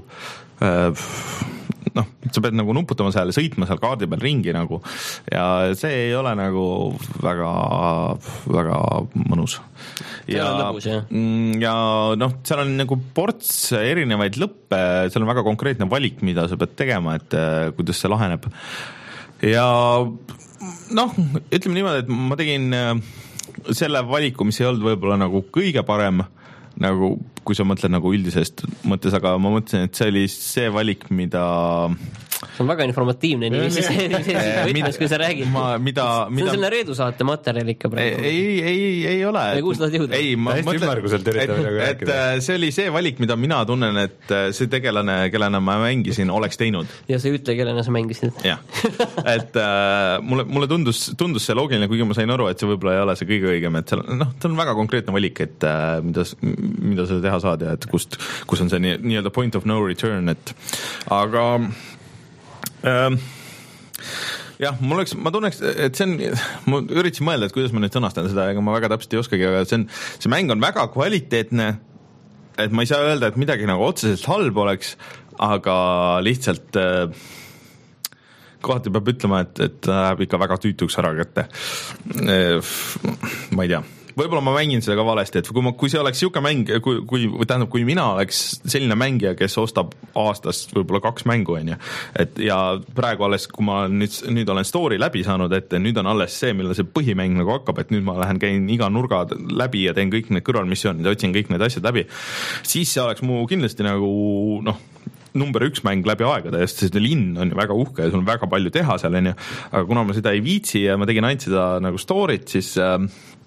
noh, sa pead nagu nuputama seal, sõitma seal kaardi peal ringi nagu ja see ei ole nagu väga, väga mõnus. Ja, lõbus, ja noh, seal on nagu ports erinevaid lõppe, seal on väga konkreetne valik, mida sa pead tegema, et kuidas see laheneb. Ja noh, ütleme niimoodi, et ma tegin selle valiku, mis ei olnud võib-olla nagu kõige parem, nagu kui sa mõtled nagu üldisest mõttes, aga ma mõtlesin, et see oli see valik, mida see on väga informatiivne nii, mis see võtmes, kui sa räägid. Ma, mida, see on mida... selline Reedu saate materjal ikka praegu. Ei, ei, ei ole. Või kuhu sa tahad jõuda? Ei, ma Hästi mõtlen, et, et see oli see valik, mida mina tunnen, et see tegelane, kellena ma mängisin, oleks teinud. Ja sa ei ütle, kellena sa mängisid. jah, et äh, mulle, mulle tundus, tundus see loogiline, kuigi ma sain aru, et see võib-olla ei ole see kõige õigem, et seal, noh, ta on väga konkreetne valik, et äh, mida, mida sa teha saad ja et kust, kus on see nii, nii-öelda point of no return, et aga ähm, jah, mul oleks, ma tunneks, et see on, ma üritasin mõelda, et kuidas ma nüüd sõnastan seda, ega ma väga täpselt ei oskagi, aga see on, see mäng on väga kvaliteetne, et ma ei saa öelda, et midagi nagu otseselt halb oleks, aga lihtsalt äh, kohati peab ütlema, et, et läheb ikka väga tüütuks ära kätte. Ma ei tea. Võib-olla ma mängin seda ka valesti, et kui, ma, kui see oleks siuke mäng, kui, kui, tähendab, kui mina oleks selline mängija, kes ostab aastas võib-olla kaks mängu, on ju, et ja praegu alles, kui ma nüüd, nüüd olen story läbi saanud, et nüüd on alles see, millal see põhimäng nagu hakkab, et nüüd ma lähen, käin iga nurga läbi ja teen kõik need kõrvalmissioonid ja otsin kõik need asjad läbi, siis see oleks mu kindlasti nagu, noh, number üks mäng läbi aegade, sest see linn on ju väga uhke ja sul on väga palju teha seal, on ju, aga kuna ma seda ei viitsi ja ma tegin ainult seda nagu story't, siis äh,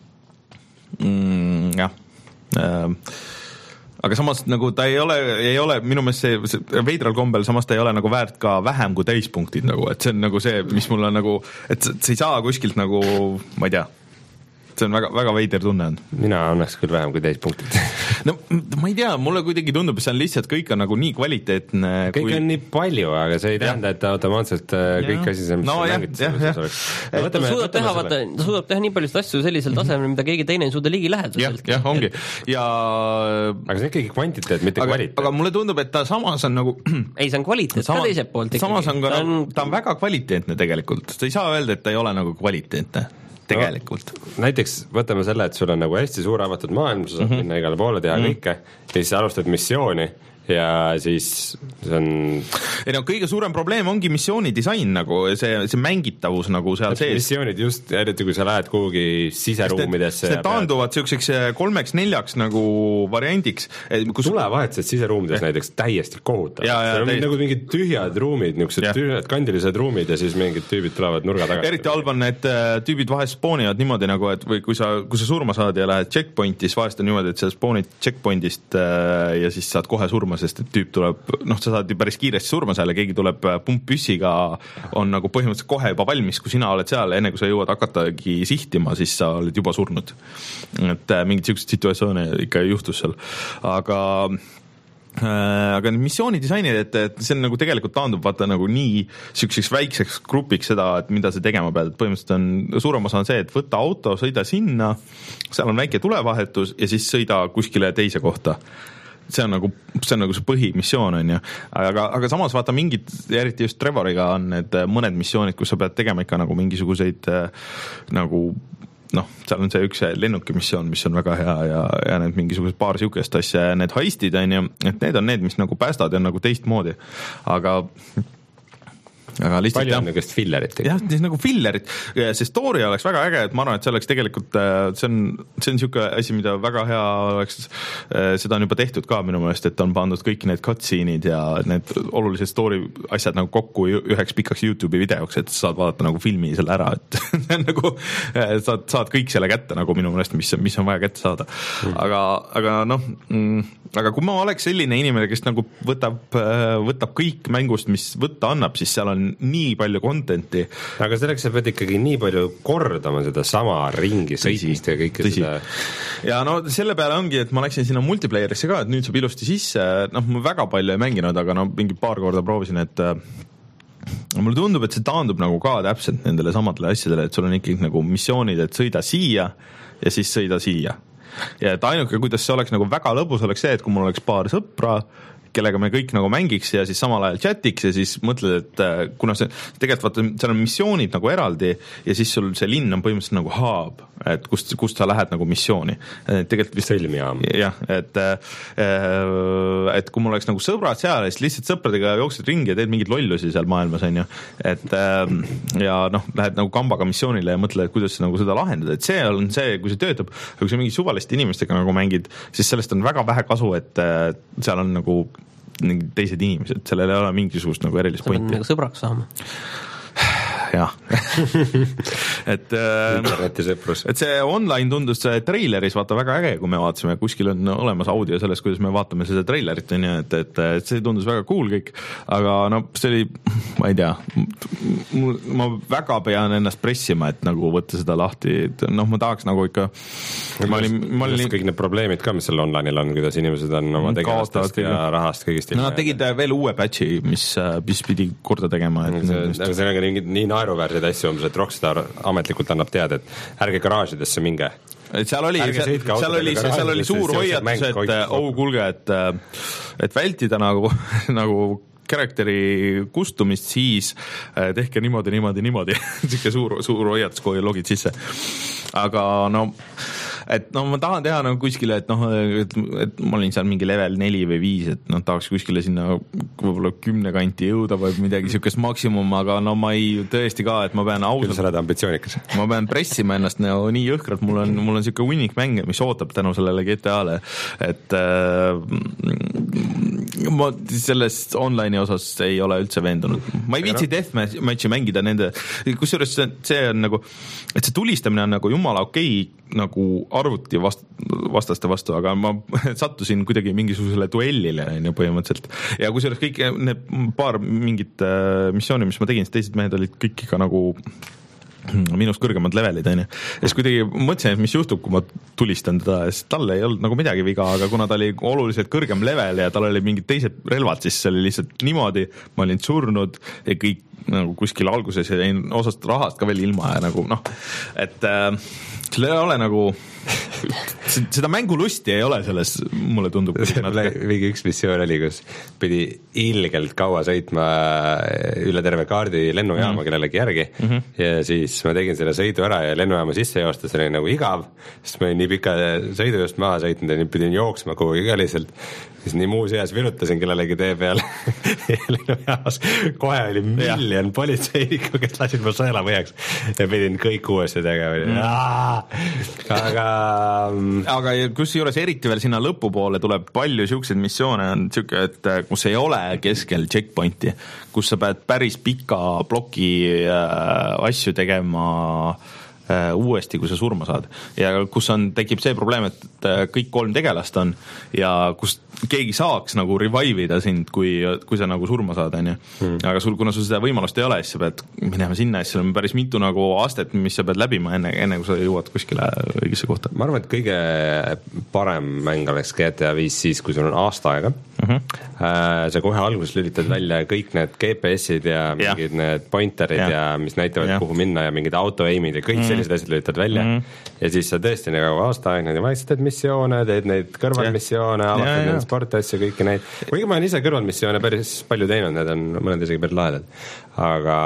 Mm, jah äh, aga samas nagu ta ei ole, ei ole minu meelest see, see veidral kombel, samas ta ei ole nagu väärt ka vähem kui täispunktid nagu, et see on nagu see, mis mul on nagu, et see ei saa kuskilt nagu, ma ei tea, see on väga, väga veider tunne on. Mina annaks küll vähem kui täispunktid no ma ei tea, mulle kuidagi tundub, et see on lihtsalt, kõik on nagu nii kvaliteetne. Kõik kui... on nii palju, aga see ei tähenda, et automaatselt kõik asi, mis no, jah, jah, jah. No, võtame, ta, suudab teha, vaata, ta suudab teha nii paljusid asju sellisel tasemel, mida keegi teine ei suuda ligi läheduselt. jah, jah, ongi. Ja... aga see on ikkagi kvantiteet, mitte aga, kvaliteet. Aga mulle tundub, et ta samas on nagu ei, see on kvaliteet sama, ka teiselt poolt. Samas on ka, ta on... ta on väga kvaliteetne tegelikult. Ta ei saa öelda, et ta ei ole nagu kvaliteetne. Tegelikult. No, näiteks võtame selle, et sul on nagu hästi suur avatud maailm, sa saad mm -hmm. minna igale poole, teha mm -hmm. kõike, ja siis alustad missiooni ja siis see on ei no kõige suurem probleem ongi missiooni disain nagu, see, see mängitavus nagu seal sees. Missioonid just, eriti kui sa lähed kuhugi siseruumidesse. See taanduvad niisuguseks kolmeks-neljaks nagu variandiks. Kus tulevahetused siseruumides ja. Näiteks täiesti kohutav. See on täiesti... nagu mingid tühjad ruumid, niisugused tühjad kandilised ruumid ja siis mingid tüübid tulevad nurga tagasi. Eriti halb on need tüübid vahest spoonivad niimoodi nagu, et või kui sa, kui sa surma saad ja lähed checkpointi, siis vahest on niimoodi, et sa spoonid checkpointist ja siis saad kohe surma, sest et tüüp tuleb, noh, sa saad ju päris kiiresti surma seal ja keegi tuleb pumppüssiga, on nagu põhimõtteliselt kohe juba valmis, kui sina oled seal, enne kui sa jõuad hakatagi sihtima, siis sa oled juba surnud. Et mingid sellised situatsioone ikka juhtus seal. Aga aga need missiooni disainid, et, et see on nagu tegelikult taandub vaata nagu nii siukseks väikseks grupiks seda, et mida sa tegema pead, et põhimõtteliselt on, suurem osa on see, et võta auto, sõida sinna, seal on väike tulevahetus ja siis sõida kuskile teise kohta. See on nagu, see on nagu see põhimissioon on ju, aga, aga samas vaata mingid, eriti just Trevoriga on need mõned missioonid, kus sa pead tegema ikka nagu mingisuguseid nagu noh, seal on see üks lennukimissioon, mis on väga hea ja, ja need mingisugused paar siukest asja ja need heistid on ju, et need on need, mis nagu päästad ja nagu teistmoodi, aga aga lihtsalt palju on niisugust fillerit. jah, siis nagu fillerit. See story oleks väga äge, et ma arvan, et see oleks tegelikult, see on, see on niisugune asi, mida väga hea oleks, seda on juba tehtud ka minu meelest, et on pandud kõik need cutscene'id ja need olulised story asjad nagu kokku üheks pikaks YouTube'i videoks, et saad vaadata nagu filmi selle ära, et see on nagu, saad, saad kõik selle kätte nagu minu meelest, mis, mis on vaja kätte saada. Aga, aga noh, aga kui ma oleks selline inimene, kes nagu võtab, võtab kõik mängust, mis võtta annab, siis seal on nii palju content'i. Aga selleks sa pead ikkagi nii palju kordama seda sama ringi sõitmist ja kõike tõsi. Seda. Ja no selle peale ongi, et ma läksin sinna multiplayerisse ka, et nüüd saab ilusti sisse, noh, ma väga palju ei mänginud, aga no mingi paar korda proovisin, et mulle tundub, et see taandub nagu ka täpselt nendele samadele asjadele, et sul on ikkagi nagu missioonid, et sõida siia ja siis sõida siia. Ja et ainuke, kuidas see oleks nagu väga lõbus, oleks see, et kui mul oleks paar sõpra, kellega me kõik nagu mängiks ja siis samal ajal chatiks ja siis mõtled, et kuna see tegelikult vaata, seal on missioonid nagu eraldi ja siis sul see linn on põhimõtteliselt nagu hub, et kust, kust sa lähed nagu missiooni. Tegelikult vist sõlmijaam. jah, et et kui mul oleks nagu sõbrad seal ja siis lihtsalt sõpradega jooksed ringi ja teed mingid lollusi seal maailmas, on ju, et ja noh, lähed nagu kambaga missioonile ja mõtled, et kuidas nagu seda lahendada, et see on see, kui see töötab, kui sa mingi suvaliste inimestega nagu mängid, siis sellest on väga vähe kasu, et seal on nagu teised inimesed, sellel ei ole mingisugust nagu erilist pointi. Nagu sõbraks saama. jah et, et see online tundus see treileris vaata väga äge, kui me vaatasime, kuskil on olemas audio sellest, kuidas me vaatame seda treilerit, on ju, et, et, et see tundus väga cool kõik, aga no see oli, ma ei tea, ma väga pean ennast pressima, et nagu võtta seda lahti, et noh, ma tahaks nagu ikka ma olin, ma olin kõik need probleemid ka, mis seal online'il on, kuidas inimesed on oma tegelastest ja rahast kõigist. No nad tegid veel uue patchi, mis, mis pidi korda tegema. Et see, see on nii, nii naeruväärseid asju umbes, et Rockstar ametlikult annab teada, et ärge garaažidesse minge. Et seal oli, seal, seal oli, seal oli suur hoiatus, et oh, kuulge, et, et vältida nagu, nagu karakteri kustumist, siis tehke niimoodi, niimoodi, niimoodi. Sikke suur, suur hoiatus, kui logid sisse. Aga no, et no ma tahan teha nagu kuskile, et noh, et, et ma olin seal mingi level neli või viis, et noh, tahaks kuskile sinna võib-olla kümne kanti jõuda või midagi siukest maksimum, aga no ma ei tõesti ka, et ma pean ausalt. Küll sa oled ambitsioonikas. Ma pean pressima ennast nagu nii jõhkralt, mul on, mul on siuke winning mäng, mis ootab tänu sellele G T A-le, et äh, ma selles online'i osas ei ole üldse veendunud. Ma ei viitsi deathmatchi mängida nende, kusjuures see, see on nagu, et see tulistamine on nagu jumala okei nagu arvuti vast, vastaste vastu, aga ma sattusin kuidagi mingisugusele duellile on ju põhimõtteliselt. Ja kusjuures kõik need paar mingit missiooni, mis ma tegin, siis teised mehed olid kõik ikka nagu minust kõrgemad levelid, on ju. Ja siis kuidagi mõtlesin, et mis juhtub, kui ma tulistan teda, ja siis tal ei olnud nagu midagi viga, aga kuna ta oli oluliselt kõrgem level ja tal oli mingid teised relvad, siis see oli lihtsalt niimoodi, ma olin surnud ja kõik nagu kuskil alguses ja jäin osast rahast ka veel ilma ja nagu noh, et äh, seal ei ole nagu seda mängulusti ei ole selles, mulle tundub. Mingi üks missioon oli, kus pidi ilgelt kaua sõitma üle terve kaardi lennujaama mm-hmm. kellelegi järgi mm-hmm. ja siis ma tegin selle sõidu ära ja lennujaama sisse joostes oli nagu igav, sest ma olin nii pika sõidu just maha sõitnud ja nüüd pidin jooksma kuhugi ka lihtsalt. Siis nii muu seas virutasin kellelegi tee peale ja lennujaamas kohe oli miljon politseinikku, kes lasid mu sõela põhjaks ja pidin kõik uuesti tegema mm. aga aga kus juures eriti veel sinna lõpupoole tuleb palju siukseid missioone on siuke, et kus ei ole keskel checkpointi, kus sa pead päris pika ploki äh, asju tegema äh, uuesti, kui sa surma saad ja kus on, tekib see probleem, et kõik kolm tegelast on ja kus keegi saaks nagu revive ida sind, kui, kui sa nagu surma saad, on ju. Hmm. Aga sul, kuna sul seda võimalust ei ole, siis sa pead minema sinna, siis seal on päris mitu nagu astet, mis sa pead läbima enne, enne kui sa jõuad kuskile õigesse kohta. Ma arvan, et kõige parem mäng oleks G T A viis siis, kui sul on aasta aega. Uh-huh. Sa kohe alguses lülitad välja kõik need G P S-id ja mingid ja. Need pointerid ja. Ja mis näitavad, ja. Kuhu minna ja mingid auto-aimid ja kõik uh-huh. sellised asjad lülitad välja. Uh-huh. Ja siis sa tõesti nagu aasta aega neid vaikselt missioone, teed neid kõrvalmissioone, avatad neid sportasju, kõiki neid. Kuigi ma olen ise kõrvalmissioone päris palju teinud, need on mõned isegi päris lahedad. Aga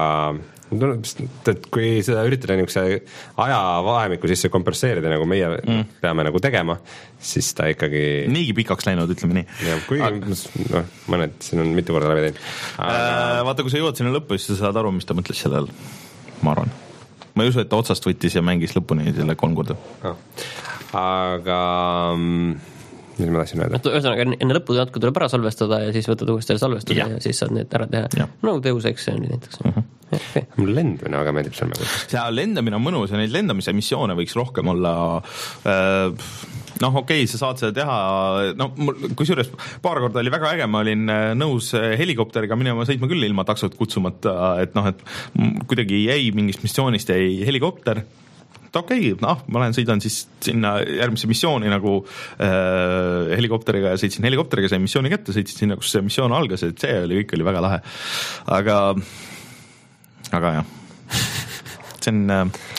et kui seda üritada niisuguse ajavahemiku sisse kompresseerida, nagu meie mm. peame nagu tegema, siis ta ikkagi niigi pikaks läinud, ütleme nii. Ja, kui aga... no, mõned siin on mitu korda läbi teinud. Aga... Äh, vaata, kui sa jõuad sinna lõppu, siis sa saad aru, mis ta mõtles sellel, ma arvan. Ma ei usu, et ta otsast võttis ja mängis lõpuni selle kolm korda. Oh. Aga mis ma tahtsin öelda? Ühesõnaga, enne lõppu natuke tuleb ära salvestada ja siis võtad uuesti salvestada ja. Ja siis saad need ära teha. Ja. No Deus Ex on näiteks. Uh-huh. Okay. Mul lendamine väga meeldib seal mängu. See lendamine on mõnus ja neid lendamise missioone võiks rohkem olla äh, noh, okei okay,, sa saad seda teha, no kusjuures paar korda oli väga äge, ma olin nõus helikopteriga minema sõitma küll ilma taksot kutsumata, et noh, et kuidagi jäi mingist missioonist jäi helikopter, okei okay,, noh, ma lähen sõidan siis sinna järgmise missiooni nagu äh, helikopteriga ja sõitsin helikopteriga, sain missiooni kätte, sõitsin sinna, kus see missioon algas, et see oli, kõik oli väga lahe. Aga, aga jah, see on,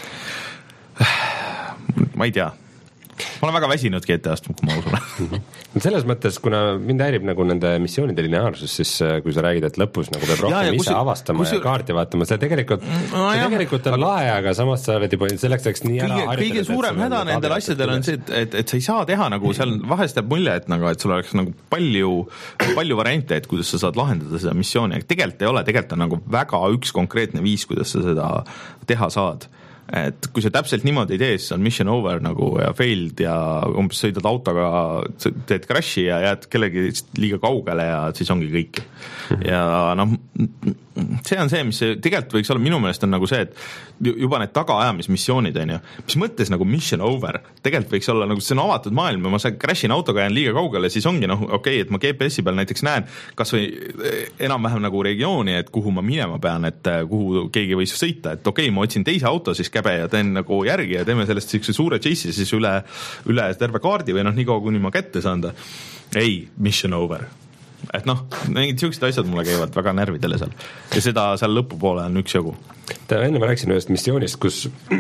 äh, ma ei tea, ma olen väga väsinud G T A-st, kui ma usun. Selles mõttes, kuna mind häirib nagu nende missioonide lineaarsus, siis kui sa räägid, et lõpus nagu peab rohkem ja, ja, ise kus, avastama kus, ja kaarti vaatama, see tegelikult, no, see tegelikult on lahe, aga samas sa oled juba selleks täiks nii ära harjutada. Kõige suurem häda nendel asjadel on see, et, et, et sa ei saa teha nagu seal vahest jääb mulje, et, nagu, et sul oleks nagu palju, palju variante, et kuidas sa saad lahendada seda missiooni, aga tegelikult ei ole, tegelikult on nagu väga üks konkreetne viis, kuidas sa seda teha saad. Et kui sa täpselt niimoodi ei tee, siis on mission over nagu ja failed ja umbes sõidad autoga, teed crash'i ja jääd kellegi liiga kaugele ja siis ongi kõik. Ja noh, see on see, mis see, tegelikult võiks olla, minu meelest on nagu see, et juba need tagaajamismissioonid on ju, mis mõttes nagu mission over, tegelikult võiks olla nagu see on avatud maailm ja ma saan crash'in autoga jään liiga kaugele, siis ongi noh, okei okay,, et ma G P S-i peal näiteks näen kas või enam-vähem nagu regiooni, et kuhu ma minema pean, et kuhu keegi võis sõita, et okei okay,, ma otsin teise auto siis käbe ja teen nagu järgi ja teeme sellest siukse suure chase'i siis üle, üle terve kaardi või noh, nii kaua kuni ma kätte saan ta. Ei, mission over. Et noh, mingid siuksed asjad mulle käivad väga närvidele seal ja seda seal lõpupoole on üks jagu. Enne ma rääkisin ühest missioonist, kus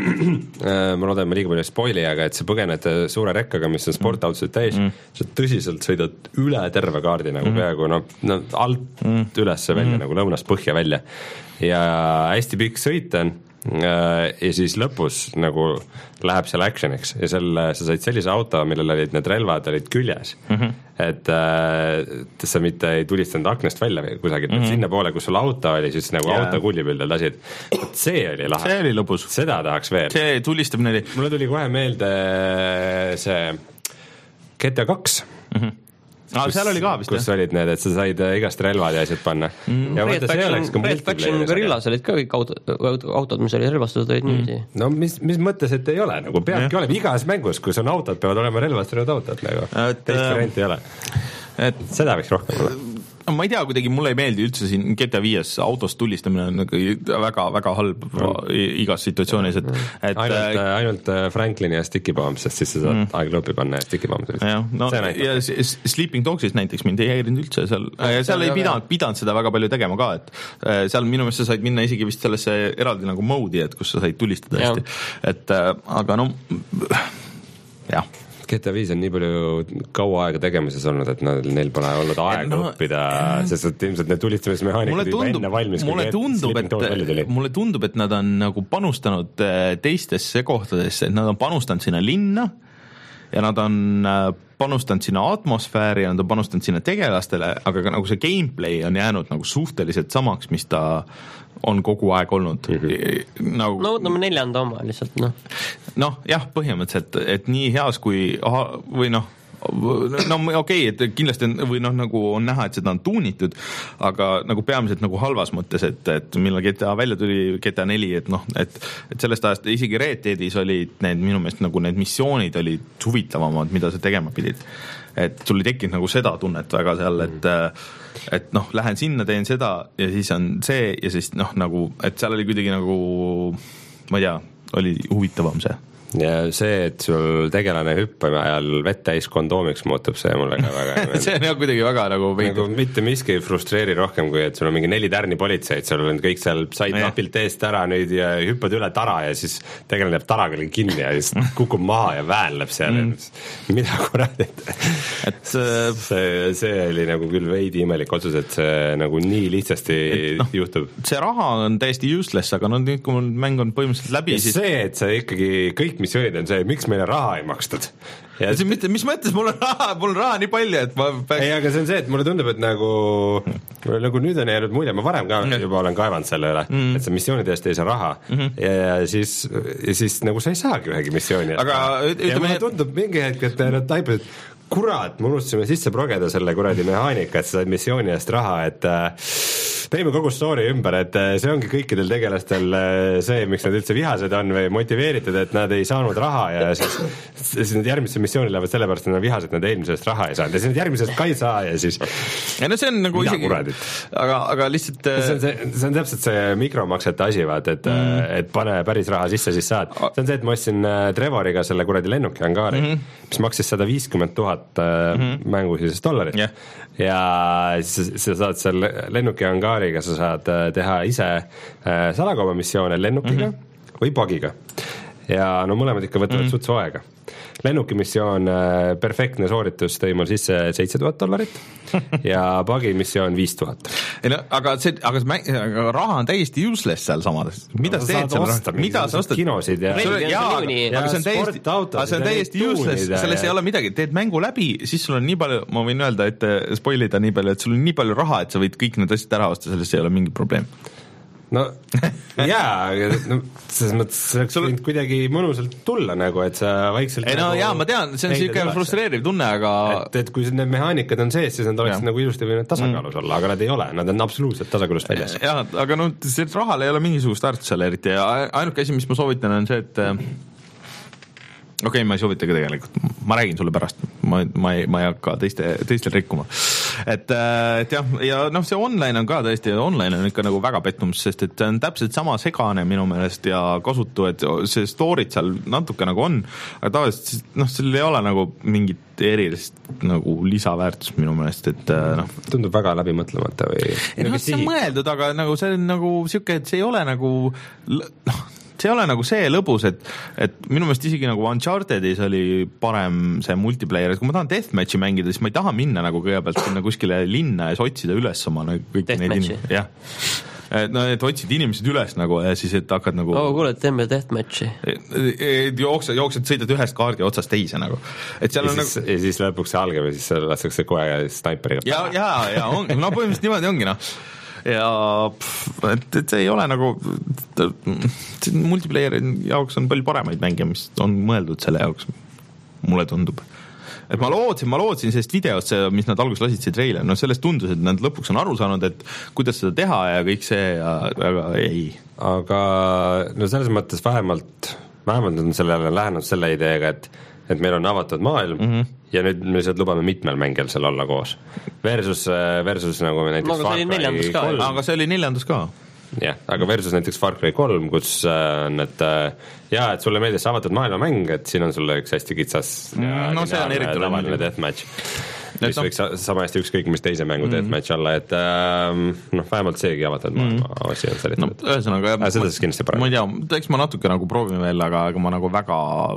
ma loodan, ma liiga palju spoili, aga et sa põgened suure rekkaga, mis on sportautosid täis, mm. sa tõsiselt sõidad üle terve kaardi nagu mm. peaaegu no, no alt mm. üles välja mm. nagu lõunast põhja välja ja hästi pikk sõit on ja siis lõpus nagu läheb seal actioniks ja seal sa said sellise auto, millel olid need relvad olid küljes mm-hmm. et äh, sa mitte ei tulistanud aknast välja kusagil mm-hmm. sinna poole, kus sul auto oli, siis nagu yeah. auto kullipildel lasid, see oli lahe, see oli lõbus, seda tahaks veel, see tulistamine oli, mulle tuli kohe meelde see G T A kaks mm-hmm. Ah, seal oli ka vist, kus jah? Olid need, et sa said igast relvad ja asjad panna mm. ja Red Faction Gorillas olid ka kõik autod, autod, mis oli relvastatud olid mm. niiviisi. No mis, mis mõttes, et ei ole nagu, peabki olema igas mängus, kus on autod, peavad olema relvastatud autod nagu, teist varianti ei ole, et seda võiks rohkem olla. ma ei tea, kuidagi mulle ei meeldi üldse siin G T A viies autost tulistamine on väga-väga halb igas situatsioonis, et, et ainult, äh, ainult Franklini ja Sticky Bombs, sest siis sa saad mm. aeglõppi panna ja Sticky Bombs. Ja, no, ja Sleeping Dogsis näiteks mind ei häirinud üldse seal, seal ei pidanud, pidanud seda väga palju tegema ka, et seal minu meelest sa said minna isegi vist sellesse eraldi nagu mode'i, et kus sa said tulistada hästi, et aga no jah. G T A viis on nii palju kaua aega tegemises olnud, et neil pole olnud aega no, õppida, sest et ilmselt need tulistamismehaanikad juba enne valmis. Mulle tundub, et, mulle tundub, et nad on nagu panustanud teistesse kohtadesse, et nad on panustanud sinna linna ja nad on panustanud sinna atmosfääri ja nad on panustanud sinna tegelastele, aga ka nagu see gameplay on jäänud nagu suhteliselt samaks, mis ta on kogu aeg olnud. Mm-hmm. Nagu, no võtame neljanda oma lihtsalt, noh. Noh, jah, põhimõtteliselt, et nii heas kui, või noh, no okei okay,, et kindlasti on, või noh, nagu on näha, et seda on tuunitud, aga nagu peamiselt nagu halvas mõttes, et, et millal G T A välja tuli, G T A neli, et noh, et, et sellest ajast isegi Red Deadis olid need minu meelest nagu need missioonid olid huvitavamad, mida sa tegema pidid. Et sul ei tekkinud nagu seda tunnet väga seal, et et noh, lähen sinna, teen seda ja siis on see ja siis noh, nagu, et seal oli kuidagi nagu, ma ei tea, oli huvitavam see. Ja see, et sul tegelane hüppame ajal vett täis kondoomiks muutub, see mulle ka väga see on jah kuidagi väga nagu, nagu mitte miski frustreeri rohkem, kui et sul on mingi neli tärni politseid, sul on kõik seal said napilt eest ära nüüd ja hüppad üle tara ja siis tegelane jääb tara küll kinni ja siis kukub maha ja väänleb seal mm. mida kuradit et see, see oli nagu küll veidi imelik otsus, et see nagu nii lihtsasti et, no, juhtub. See raha on täiesti useless, aga no nüüd, kui mul mäng on põhimõtteliselt läbi, siis see, et see ikkagi kõik missioonid on see, miks meile raha ei makstud. Ja see, mitte, mis mõttes, mul on raha, mul on raha nii palju, et ma peaks... Ei, aga see on see, et mulle tundub, et nagu, nagu nüüd on jäänud mulje, ma varem ka juba olen kaevanud selle üle, mm. et see missioonide eest ei saa raha mm -hmm. ja siis, ja siis nagu sa ei saagi ühegi missiooni. Aga ja mulle tundub mingi hetk, et nad taipusid, kurat, me unustasime sisse progeda selle kuradi mehaanika, et sa said missiooni eest raha, et teeme kogu story ümber, et see ongi kõikidel tegelastel see, miks nad üldse vihased on või motiveeritud, et nad ei saanud raha ja siis, siis need järgmised missioonid lähevad sellepärast, et nad vihased, nad eelmisest raha ei saanud ja siis need järgmisest ka ei saa ja siis ja no see on nagu isegi, aga, aga lihtsalt see on, see, see on täpselt see mikromaksete asi, vaat, et, mm. et pane päris raha sisse, siis saad. See on see, et ma ostsin Trevoriga selle kuradi lennuki hangaari, mm -hmm. mis maksis sada viiskümmend tuhat mm-hmm. mängusises dollarit yeah. ja siis sa saad seal lennuki hangaariga, sa saad teha ise salakoobamissioone lennukiga mm-hmm. või pagiga ja no mõlemad ikka võtavad mm-hmm. suts aega. Lennuki missioon, perfektne sooritus tõi mul sisse seitse tuhat dollarit ja pagi missioon viis tuhat. No, aga, see, aga, aga raha on täiesti useless seal samades. Mida no, sa teed seal? Mida sa ostad? Kinosid ja... Jaa, aga see on täiesti, aga see on täiesti useless, selles ja... ei ole midagi. Teed mängu läbi, siis sul on nii palju, ma võin öelda, et spoilida nii palju, et sul on nii palju raha, et sa võid kõik need asjad ära osta, selles ei ole mingi probleem. No jaa, no selles mõttes see oleks võinud kuidagi mõnusalt tulla nagu, et sa vaikselt ei no nagu jaa, ma tean, see on siuke frustreeriv tunne, aga et, et kui need mehaanikad on sees, siis nad oleks ja. nagu ilusti võinud tasakaalus mm. olla, aga nad ei ole, nad on absoluutselt tasakaalust väljas. Jaa, aga no see rahal ei ole mingisugust väärtust seal eriti ja ainuke asi, mis ma soovitan, on see, et okei okay,, ma ei soovita ka tegelikult, ma räägin sulle pärast, ma, ma, ei, ma ei hakka teiste, teistel rikkuma. Et, et jah, ja noh, see online on ka tõesti, online on ikka nagu väga pettumus, sest et see on täpselt sama segane minu meelest ja kasutu, et see story'd seal natuke nagu on, aga tavaliselt noh, seal ei ole nagu mingit erilist nagu lisaväärtust minu meelest, et noh. Tundub väga läbimõtlemata või? No see on mõeldud, aga nagu see on nagu siuke, et see ei ole nagu noh, see ei ole nagu see lõbus, et, et minu meelest isegi nagu Unchartedis oli parem see multiplayer, et kui ma tahan deathmatchi mängida, siis ma ei taha minna nagu kõigepealt sinna kuskile linna ja siis otsida üles oma nagu kõik neid inimesed. Jah. No, et otsid inimesed üles nagu ja siis, et hakkad nagu oh, kuule, teeme deathmatchi. Jooksed, jooksed, sõidad ühest kaardi otsast teise nagu. Et seal ja, on siis, nagu... ja siis lõpuks see algab ja siis lastakse kohe snaiperiga. Ja, ja, ja on, no põhimõtteliselt niimoodi ongi, noh. Ja pff, et, et see ei ole nagu multiplayeri jaoks on palju paremaid mänge, mis on mõeldud selle jaoks, mulle tundub. Et ma lootsin, ma lootsin sellest videost, mis nad alguses lasid see treiler, no sellest tundus, et nad lõpuks on aru saanud, et kuidas seda teha ja kõik see ja aga ei. Aga no selles mõttes vähemalt, vähemalt on sellele lähenud selle ideega, et et meil on avatud maailm mm -hmm. ja nüüd me lihtsalt lubame mitmel mängijal seal olla koos. Versus, versus nagu näiteks no, Far Cry kolm. Aga see oli neljandas ka. jah, aga versus näiteks Far Cry kolm, kus on, et jaa, et sulle meeldis avatud maailmamäng, et siin on sulle üks hästi kitsas ja no see on eriti tavaline deathmatch, mis no. võiks sama hästi ükskõik mis teise mängu mm. deathmatch olla, et noh, vähemalt seegi avatud maailma mm. asi on selline. No, ühesõnaga, äh, seda siis kindlasti parem. Ma ei tea, eks ma natuke nagu proovin veel, aga, aga ma nagu väga,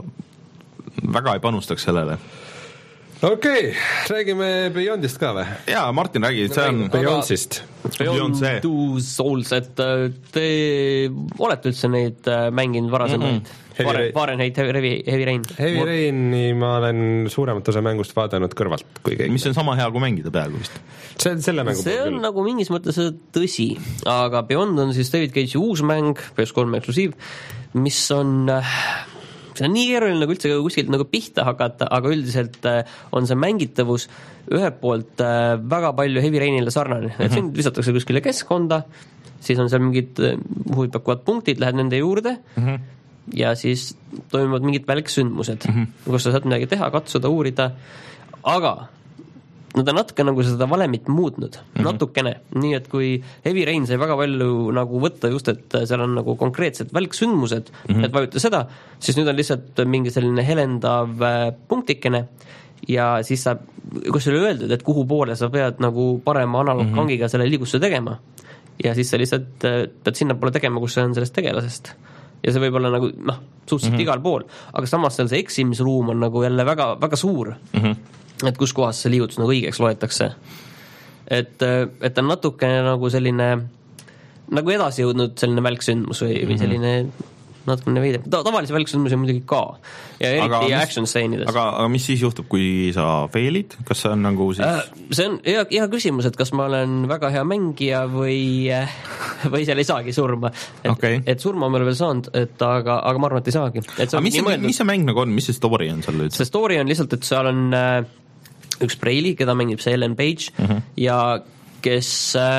väga ei panustaks sellele. okei okay,, räägime Beyondist ka või? Jaa, Martin räägi, see on Beyondist. Beyond Two Souls, et te olete üldse neid mänginud varasemaid mm-hmm. Fahrenheit Heavy, Heavy Rain? Heavy Raini ma olen suuremat osa mängust vaadanud kõrvalt. Kui keegi. Mis on sama hea kui mängida peaaegu vist? See, selle mängu see on küll. Nagu mingis mõttes tõsi, aga Beyond on siis David Cage'i uus mäng, P S kolm eksklusiiv, mis on... see on nii keeruline nagu üldse kuskilt nagu pihta hakata, aga üldiselt on see mängitavus ühelt poolt väga palju Heavy Rainile sarnane, et siin lisatakse kuskile keskkonda, siis on seal mingid huvipakkuvad punktid, lähed nende juurde mm-hmm. ja siis toimuvad mingid välksündmused mm-hmm., kus sa saad midagi teha, katsuda, uurida, aga nad on natuke nagu seda valemit muutnud mm-hmm. natukene, nii et kui Heavy Rain sai väga palju nagu võtta just, et seal on nagu konkreetsed välksündmused mm-hmm. et vajuta seda, siis nüüd on lihtsalt mingi selline helendav punktikene ja siis sa, kus sulle öeldud, et kuhu poole sa pead nagu parema analoogkangiga mm-hmm. selle liigustuse tegema ja siis sa lihtsalt pead sinna poole tegema, kus see on sellest tegelasest ja see võib olla nagu noh, suhteliselt mm-hmm. igal pool, aga samas seal see eksimisruum on nagu jälle väga, väga suur mm-hmm. et kus kohas see liigutus nagu õigeks loetakse. Et, et on natukene nagu selline nagu edasi jõudnud selline välksündmus või, või selline natukene veide. Ta, tavalisi välksündmusi muidugi ka. Ja eriti aga action stseenides. Aga, aga mis siis juhtub, kui sa failid? Kas see on nagu siis... Äh, see on hea, hea küsimus, et kas ma olen väga hea mängija või, või seal ei saagi surma. Et, okay. et surma ma olen veel saanud, et, aga, aga ma arvan, et ei saagi. Et aga mis see, mis see mäng nagu on? Mis see story on seal üldse? See story on lihtsalt, et seal on äh, üks Preili, keda mängib see Ellen Page uh-huh. ja kes äh,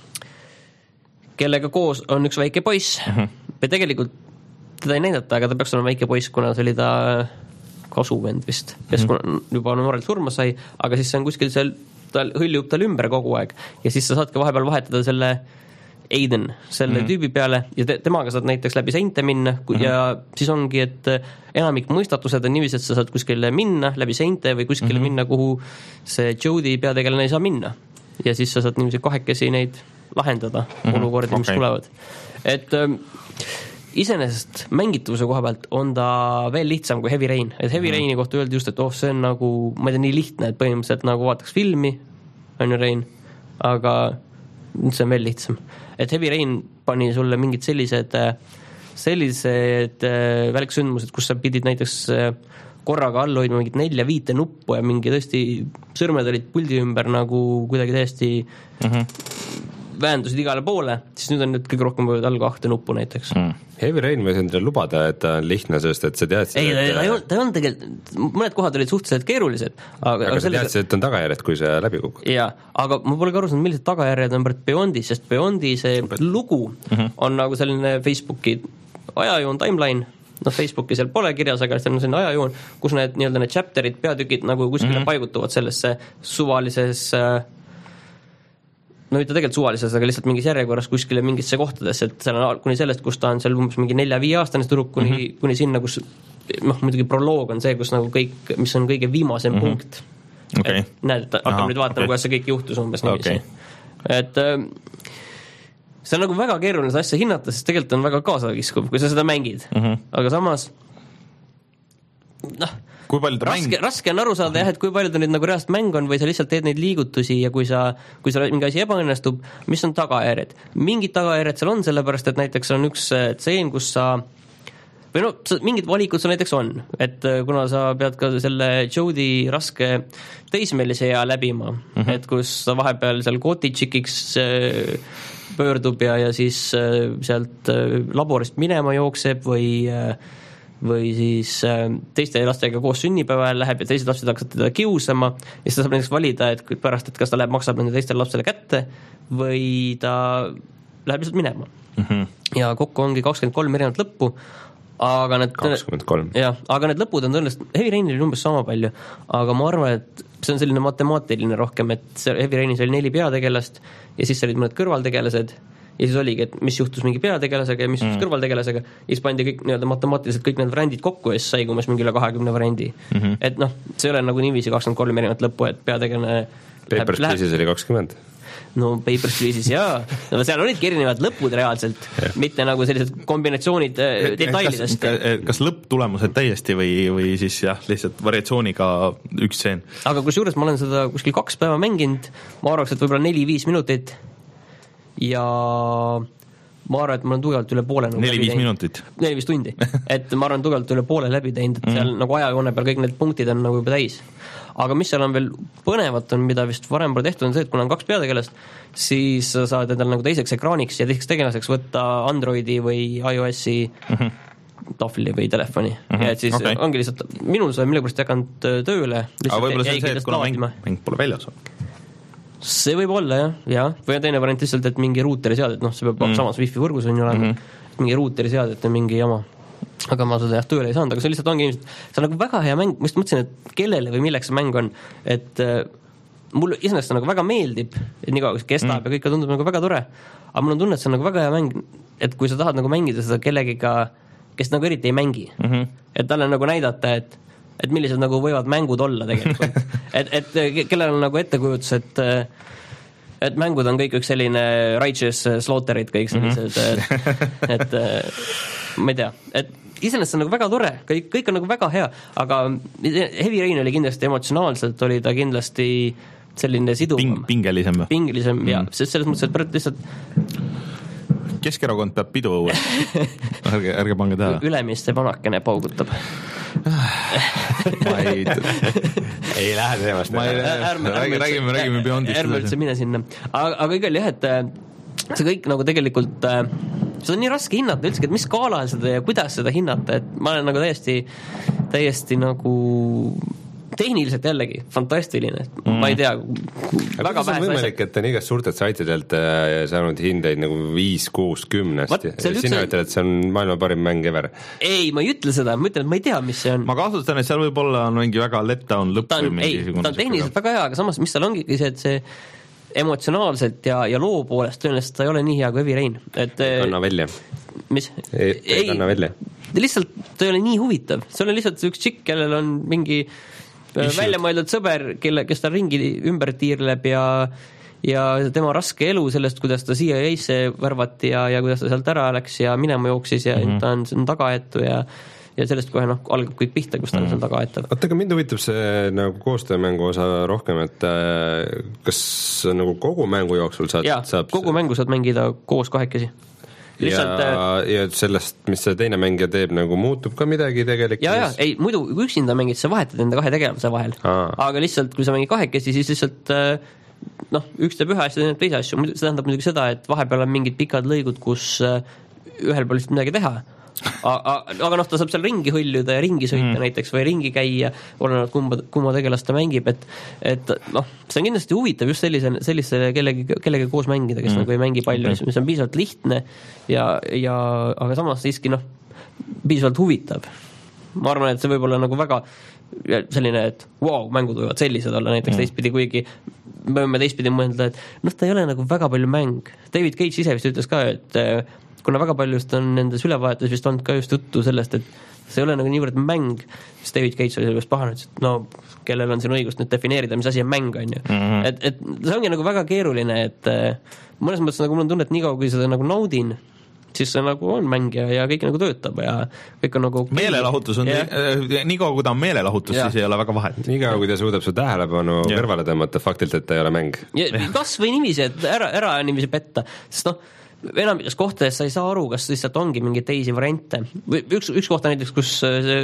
kellega koos on üks väike poiss uh-huh. ja tegelikult teda ei näidata, aga ta peaks olema väike poiss, kuna see oli ta kasuvend vist, kes uh-huh. juba noorelt surma sai, aga siis see on kuskil seal, ta hõljub tal ümber kogu aeg ja siis sa saadki vahepeal vahetada selle Aiden, selle uh-huh. tüübi peale ja te, temaga saad näiteks läbi seinte minna uh-huh. ja siis ongi, et enamik mõistatused on niiviisi, et sa saad kuskile minna läbi seinte või kuskile uh-huh. minna, kuhu see Jody peategelane ei saa minna ja siis sa saad niiviisi kahekesi neid lahendada uh-huh. olukordi, mis okay. tulevad. Et ähm, iseenesest mängitavuse koha pealt on ta veel lihtsam kui Heavy Rain, et Heavy mm. Raini kohta öeldi just, et oh, see on nagu, ma ei tea, nii lihtne, et põhimõtteliselt nagu vaataks filmi, on ju Rain, aga nüüd see on veel lihtsam. Et Heavy Rain pani sulle mingid sellised, sellised välksündmused, kus sa pidid näiteks korraga all hoidma mingid nelja-viite nuppu ja mingi tõesti sõrmed olid puldi ümber nagu kuidagi täiesti mm-hmm. väändusid igale poole, siis nüüd on nüüd kõige rohkem võivad all kahte nuppu näiteks. Mm. Heavy Rain võis endale lubada, et ta on lihtne, sest et sa teadsid, ei, et... ta ei olnud, ta ei olnud tegelikult, mõned kohad olid suhteliselt keerulised. Aga, aga, aga sa sellega... teadsid, et on tagajärjed, kui see läbi kukub. Jaa, aga ma pole ka aru saanud, millised tagajärjed on pärit Beyondi, sest Beyondi see Pet. lugu mm-hmm. on nagu selline Facebooki ajajoon, timeline, noh Facebooki seal pole kirjas, aga see on selline ajajoon, kus need, nii-öelda need chapterid, peatükid nagu kuskile mm-hmm. paigutuvad sellesse suvalises no mitte tegelikult suvalises, aga lihtsalt mingis järjekorras kuskile mingisse kohtadesse, et seal on kuni sellest, kus ta on seal umbes mingi nelja-viie aastane tüdruk kuni, mm-hmm. kuni sinna, kus noh, muidugi proloog on see, kus nagu kõik, mis on kõige viimasem mm-hmm. punkt. Okay. Et näed, et hakkab nüüd vaatama okay., kuidas see kõik juhtus umbes niiviisi. Okay. Et see on nagu väga keeruline seda asja hinnata, sest tegelikult on väga kaasakiskuv, kui sa seda mängid. Mm-hmm. Aga samas noh, kui palju ta raske, mäng... raske on aru saada jah, et kui palju ta nüüd nagu reaalselt mäng on või sa lihtsalt teed neid liigutusi ja kui sa, kui sa mingi asi ebaõnnestub, mis on tagajärjed? Mingid tagajärjed seal on, sellepärast et näiteks on üks tseen, kus sa või no mingid valikud seal näiteks on, et kuna sa pead ka selle Jody raske teismelise ea läbima, mm-hmm. et kus sa vahepeal seal kotitšikiks pöördub ja, ja siis sealt laborist minema jookseb või või siis teiste lastega koos sünnipäeval läheb ja teised lapsed hakkavad teda kiusama ja siis ta saab näiteks valida, et pärast, et kas ta läheb, maksab nende teistele lapsele kätte või ta läheb lihtsalt minema. Mm-hmm. Ja kokku ongi kakskümmend kolm erinevat lõppu, aga need kakskümmend kolm. jah, aga need lõpud on tõenäoliselt, Heavy Rainil umbes sama palju, aga ma arvan, et see on selline matemaatiline rohkem, et see Heavy Rainis oli neli peategelast ja siis olid mõned kõrvaltegelased ja siis oligi, et mis juhtus mingi peategelasega ja mis juhtus mm. kõrvaltegelasega ja siis pandi kõik nii-öelda matemaatiliselt kõik need variandid kokku ja siis sai umbes mingi üle kahekümne variandi mm-hmm. et noh, see ei ole nagu niiviisi kakskümmend kolm erinevat lõppu, et peategelane Papers, Please'is oli kakskümmend no Papers, Please'is jaa, no seal olidki erinevad lõpud reaalselt, mitte nagu sellised kombinatsioonid detailidest. Kas, kas lõpptulemused täiesti või, või siis jah, lihtsalt variatsiooniga üks stseen? Aga kusjuures ma olen seda kuskil kaks päeva mänginud, ma arvaks, et võib-olla neli-viis minutit ja ma arvan, et ma olen tugevalt üle poole nagu neli-viis minutit? neli-viis tundi, et ma arvan tugevalt üle poole läbi teinud, et seal mm. nagu ajajoone peal kõik need punktid on nagu juba täis. Aga mis seal on veel põnevat on, mida vist varem pole tehtud, on see, et kuna on kaks peategelast, siis saad endal nagu teiseks ekraaniks ja teiseks tegelaseks võtta Androidi või iOS-i mm-hmm. tahvli või telefoni mm-hmm. ja et siis okay. ongi lihtsalt, minul see millegipärast ei hakanud tööle. Aga võib-olla see on see, et kuna mäng, mäng pole väljas on? See võib olla jah, jah, või teine variant lihtsalt, et mingi ruuteri seadet, noh, see peab mm. samas wifi võrgus on ju olema mm-hmm. mingi ruuteri seadet ja mingi jama. Aga ma seda jah tööle ei saanud, aga see lihtsalt ongi ilmselt, see on nagu väga hea mäng, ma just mõtlesin, et kellele või milleks see mäng on, et äh, mulle iseenesest see nagu väga meeldib, et nii kaua, kui see kestab mm. ja kõik tundub nagu väga tore, aga mul on tunne, et see on nagu väga hea mäng, et kui sa tahad nagu mängida seda kellegiga, kes nagu eriti ei mängi mm-hmm. et talle nagu näidata, et et millised nagu võivad mängud olla tegelikult et, et kellel on nagu ettekujutus, et et mängud on kõik üks selline righteous slaughterid, kõik sellised mm-hmm. et, et ma ei tea, et iseenesest on nagu väga tore, kõik, kõik on nagu väga hea, aga Heavy Rain oli kindlasti emotsionaalselt, oli ta kindlasti selline siduvam Ping, pingelisem pingelisem mm. ja sest selles mõttes, et pärast lihtsalt Keskerakond peab pidu õues ärge, ärge pange tähele Ülemiste vanakene paugutab ma ei ei lähe teemast ma ei räägime, räägime, räägime Beyondist ärme üldse mine sinna, aga, aga igal jah, et see kõik nagu tegelikult seda on nii raske hinnata üldse, et mis skaalal seda ja kuidas seda hinnata, et ma olen nagu täiesti täiesti nagu tehniliselt jällegi fantastiline, mm. ma ei tea väga vähe võimalik, et on igast suurtelt saitidelt saanud hindeid nagu viis, kuus, kümnest sina ütled, et see on maailma parim mäng ever. Ei, ma ei ütle seda, ma ütlen, et ma ei tea, mis see on. Ma kahtlustan, et seal võib olla on mingi väga letdown lõpp ta on, ei, ta on tehniliselt väga hea, aga samas mis seal ongi see, et see emotsionaalselt ja, ja loo poolest tõenäoliselt ta ei ole nii hea kui Heavy Rain, et kanna välja mis? ei, ei kanna välja lihtsalt ta ei ole nii huvitav, see on lihtsalt üks tšikk, kellel on mingi välja mõeldud sõber, kelle, kes ta ringi ümber tiirleb ja ja tema raske elu sellest, kuidas ta C I A-sse värvati ja, ja kuidas ta sealt ära läks ja minema jooksis ja mm-hmm. ta on, on tagaetu ja ja sellest kohe noh, algab kõik pihta, kus ta on seal tagaetav. Oota, aga mind huvitab see nagu koostöömängu osa rohkem, et kas nagu kogu mängu jooksul saad jaa, saab kogu see... mängu saad mängida koos kahekesi. Lihtsalt, ja, ja sellest, mis see teine mängija teeb, nagu muutub ka midagi tegelikult? Jaa, jaa, ei, muidu üksinda mängid, sa vahetad enda kahe tegelase vahel. Aa. Aga lihtsalt, kui sa mängid kahekesi, siis lihtsalt noh, üks teeb ühe asja, teise asju. See tähendab muidugi seda, et vahepeal on mingid pikad lõigud, kus ühel pool lihtsalt midagi teha. Aga, aga noh, ta saab seal ringi hõljuda ja ringi sõita mm. näiteks või ringi käia, olenevalt kumma, kumma tegelast ta mängib, et, et noh, see on kindlasti huvitav just sellise, sellise kellegi, kellegi koos mängida, kes mm. nagu ei mängi palju, okay. mis on piisavalt lihtne ja, ja aga samas siiski noh, piisavalt huvitav. Ma arvan, et see võib olla nagu väga selline, et wow, mängud võivad sellised olla näiteks mm. teistpidi, kuigi me võime teistpidi mõelda, et noh, ta ei ole nagu väga palju mäng. David Cage ise vist ütles ka, et kuna väga paljust on nendes ülevahetus vist olnud ka just juttu sellest, et see ei ole nagu niivõrd mäng, siis David Cage oli sellest pahane, et no kellel on siin õigust nüüd defineerida, mis asi on mäng, on ju. Mm-hmm. Et, et see ongi nagu väga keeruline, et mõnes mõttes nagu mul on tunne, et nii kaua, kui seda nagu naudin, siis see nagu on mäng ja, ja kõik nagu töötab ja kõik on nagu meelelahutus on, nii kaua, kui ta on meelelahutus, ja. Siis ei ole väga vahet. Nii kaua, kui ta suudab su tähelepanu ja. Kõrvale tõmmata faktilt, et ta ei ole mäng. Kas või niiviisi, et ära, ära niiviisi petta, sest noh, enamikas kohtades sa ei saa aru, kas lihtsalt ongi mingeid teisi variante. Üks, üks kohta näiteks, kus see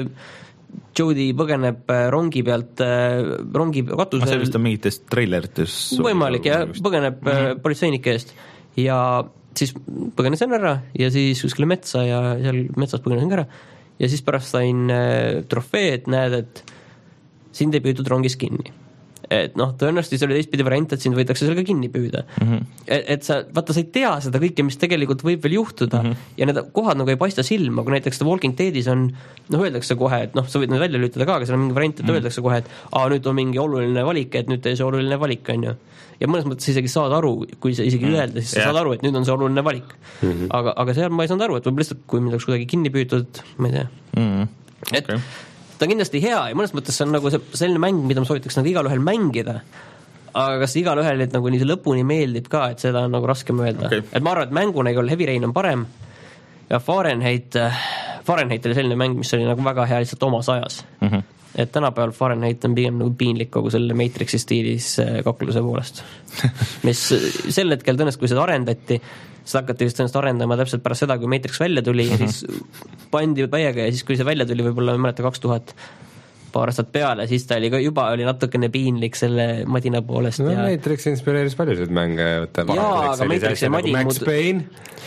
Jody põgeneb rongi pealt, rongi katusel. See vist on mingites treilerites. Võimalik, ja põgeneb mm-hmm. politseinike eest ja siis põgenesin ära ja siis kuskile metsa ja seal metsas põgenesin ära ja siis pärast sain trofee, et näed, et sind ei püütud rongis kinni. et noh, tõenäoliselt see oli teistpidi variant, et sind võidakse sellega kinni püüda mm. -hmm. Et, et sa, vaata, sa ei tea seda kõike, mis tegelikult võib veel juhtuda mm -hmm. ja need kohad nagu ei paista silma, kui näiteks The Walking Deadis on, noh, öeldakse kohe, et noh, sa võid need välja lülitada ka, aga seal on mingi variant, et mm -hmm. öeldakse kohe, et aa, nüüd on mingi oluline valik, et nüüd tee see oluline valik, on ju. Ja mõnes mõttes isegi saad aru, kui sa isegi mm -hmm. öelda, siis sa yeah. saad aru, et nüüd on see oluline valik mm. -hmm. Aga, aga seal ma ei saanud aru, et võib lihtsalt, kui mind oleks kuidagi kinni püütud, ma ei tea mm. -hmm. et okay. ta on kindlasti hea ja mõnes mõttes see on nagu see, selline mäng, mida ma soovitaks nagu igal ühel mängida, aga kas igal ühel et nagu nii see lõpuni meeldib ka, et seda on nagu raske mõelda okay. Et ma arvan, et mänguna igal Heavy Rain on parem ja Fahrenheit Fahrenheit oli selline mäng, mis oli nagu väga hea lihtsalt omas ajas mm. -hmm. Et tänapäeval Fahrenheit on pigem nagu piinlik kogu selle Matrixi stiilis kakluse poolest mis sel hetkel tõenäoliselt, kui seda arendati, seda hakati vist tõenäoliselt arendama täpselt pärast seda, kui Matrix välja tuli ja siis pandi täiega ja siis, kui see välja tuli, võib-olla ma mäleta kaks tuhat paar aastat peale, siis ta oli ka juba oli natukene piinlik selle madina poolest no, ja Matrix inspireeris paljusid mänge jaa, aga Matrix ja madin Max muud... Payne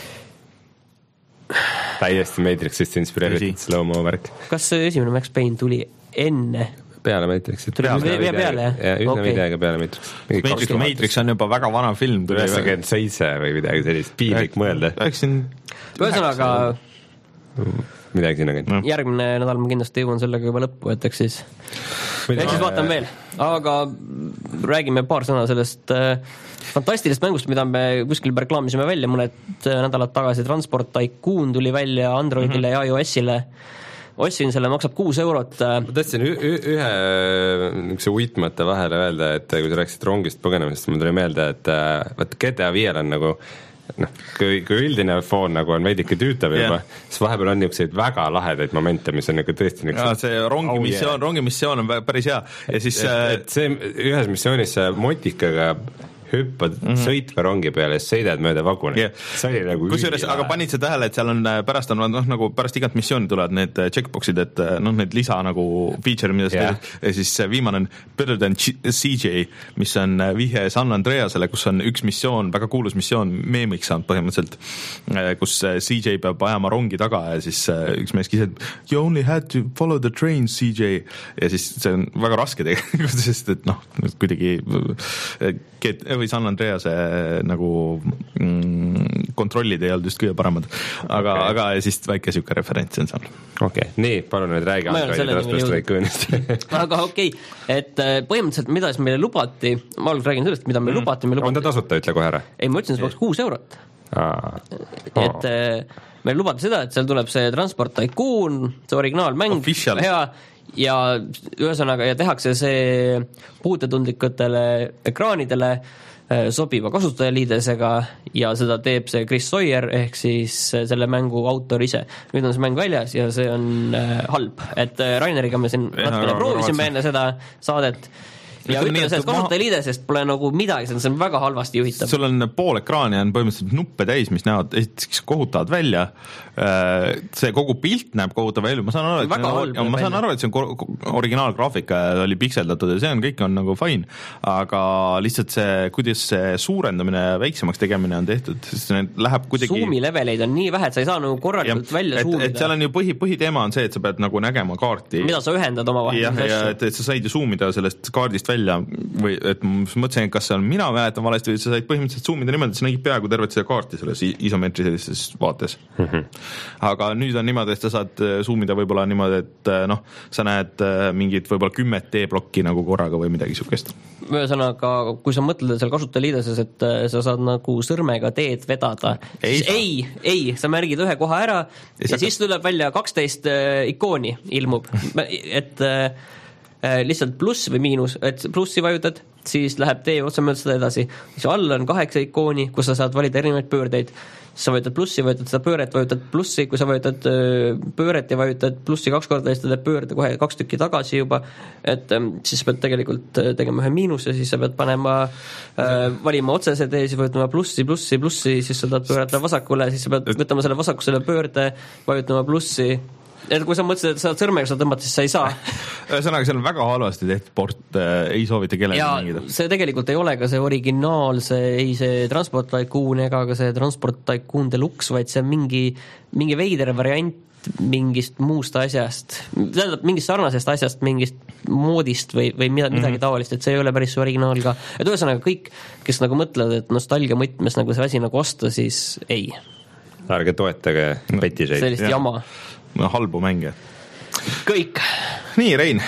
täiesti Matrixist inspireeritud slow-mo värk. Kas see esimene Max Payne tuli enne? Peale Matrixit. Tuli peale, peale, jah? Ja üsna okay. videega peale Matrix. Matrix, Matrix on juba väga vana film. üheksakümmend seitse või midagi sellist, piinlik mõelda. Ühesõnaga midagi sinna käin. Järgmine nädal ma kindlasti jõuan sellega juba lõppu, et eks siis eks siis vaatan veel. Aga räägime paar sõna sellest äh, fantastilist mängust, mida me kuskil reklaamisime välja mõned nädalad tagasi. Transport Tycoon tuli välja Androidile mm-hmm. ja iOS-ile. Ostsin selle, maksab kuus eurot. Ma tahtsin ühe niisuguse uitmõtte vahele öelda, et kui sa rääkisid rongist põgenemisest, mul tuli meelde, et vaat G T A viiel on nagu noh, kui, kui üldine foon nagu on veidike tüütav yeah. juba, siis vahepeal on niisuguseid väga lahedaid momente, mis on nagu tõesti niisugused ja, see rongi oh, missioon, yeah. rongi missioon on päris hea ja siis et, et see ühes missioonis see motikaga hüppad mm-hmm. sõitva rongi peale ja sõidad mööda vaguni yeah.. see oli nagu kusjuures, aga panid sa tähele, et seal on pärast on noh, nagu pärast igat missiooni tulevad need checkboxid, et noh, need lisa nagu feature, mida sa yeah. teed ja siis viimane on Better than C J, mis on vihje San Andreasele, kus on üks missioon, väga kuulus missioon, meemiks saanud põhimõtteliselt, kus C J peab ajama rongi taga ja siis üks mees kiseb you only had to follow the train, C J ja siis see on väga raske tegelikult, sest et noh, kuidagi või San Andrease nagu mm, kontrollid ei olnud just kõige paremad, aga okay., aga siis väike siuke referents on seal. Okei, okay. Nii, palun nüüd räägi Androidi Transport Tycoonist. Aga okei, okay. Et põhimõtteliselt mida siis meile lubati, ma algul räägin sellest, mida meile mm. lubati, me lubati. On ta tasuta, ütle kohe ära? Ei, ma ütlesin, see peaks kuus eurot. Ah. Et oh. meil lubati seda, et seal tuleb see Transport Tycoon, see originaalmäng, Official. Hea ja ühesõnaga ja tehakse see puutetundlikutele ekraanidele sobiva kasutajaliidesega ja seda teeb see Chris Sawyer ehk siis selle mängu autor ise. Nüüd on see mäng väljas ja see on äh, halb, et äh, Raineriga me siin natukene proovisime enne seda saadet ja ütleme sellest kasutajaliidesest pole nagu midagi, see on väga halvasti juhitab. Sul on pool ekraani on põhimõtteliselt nuppe täis, mis näevad esiteks kohutavad välja, see kogu pilt näeb kohutav välja, ma saan aru, et, halb, ma saan aru, et see on originaalgraafika ja oli pikseldatud ja see on, kõik on nagu fine, aga lihtsalt see, kuidas see suurendamine ja väiksemaks tegemine on tehtud, sest see läheb kuidagi Zoomi leveleid on nii vähe, et sa ei saa nagu korralikult ja, välja zoomida. Et seal on ju põhi, põhiteema on see, et sa pead nagu nägema kaarti. Mida sa ühendad oma vahel. Ja, ja et, et sa said ju zoomida sellest kaardist välja või et ma mõtlesin, kas see on mina mäletan valesti või sa said põhimõtteliselt zoomida niimoodi, et sa nägid peaaegu tervet seda kaarti selles isomeetrilises vaates mm. -hmm. Aga nüüd on niimoodi, et sa saad zoomida võib-olla niimoodi, et noh, sa näed mingit võib-olla kümmet D-blokki nagu korraga või midagi sukest. Ühesõnaga, kui sa mõtled seal kasutajaliideses, et sa saad nagu sõrmega teed vedada, ei, ei, ei, sa märgid ühe koha ära ei, ja siis tuleb välja kaksteist ikooni ilmub, et lihtsalt pluss või miinus, et plussi vajutad, siis läheb tee otsa mööda seda edasi. Siis all on kaheksa ikooni, kus sa saad valida erinevaid pöördeid. Sa vajutad plussi, vajutad seda pööret, vajutad plussi, kui sa vajutad pööret ja vajutad plussi kaks korda, siis ta teeb pöörde kohe kaks tükki tagasi juba, et siis sa pead tegelikult tegema ühe miinuse, siis sa pead panema, äh, valima otsese tee, siis vajutama plussi, plussi, plussi, siis sa tahad pöörata vasakule, siis sa pead võtama selle vasakusele pöörde, vajutama plussi. Et kui sa mõtlesid, et sa sõrmega seda tõmbad, siis sa ei saa. Ühesõnaga, seal on väga halvasti tehtud port, äh, ei soovita kellegi mängida. See tegelikult ei ole ka see originaal, see ei see Transport Tycoon ega ka see Transport Tycoon Deluxe, vaid see on mingi, mingi veider variant mingist muust asjast, tähendab mingist sarnasest asjast, mingist moodist või, või midagi mm-hmm. taolist, et see ei ole päris originaal ka. Et ühesõnaga kõik, kes nagu mõtlevad, et nostalgia mõtmes nagu see asi nagu osta, siis ei. Ärge toetage petiseid. Sellist ja. jama. No halbu mänge. Kõik. Nii, Rein.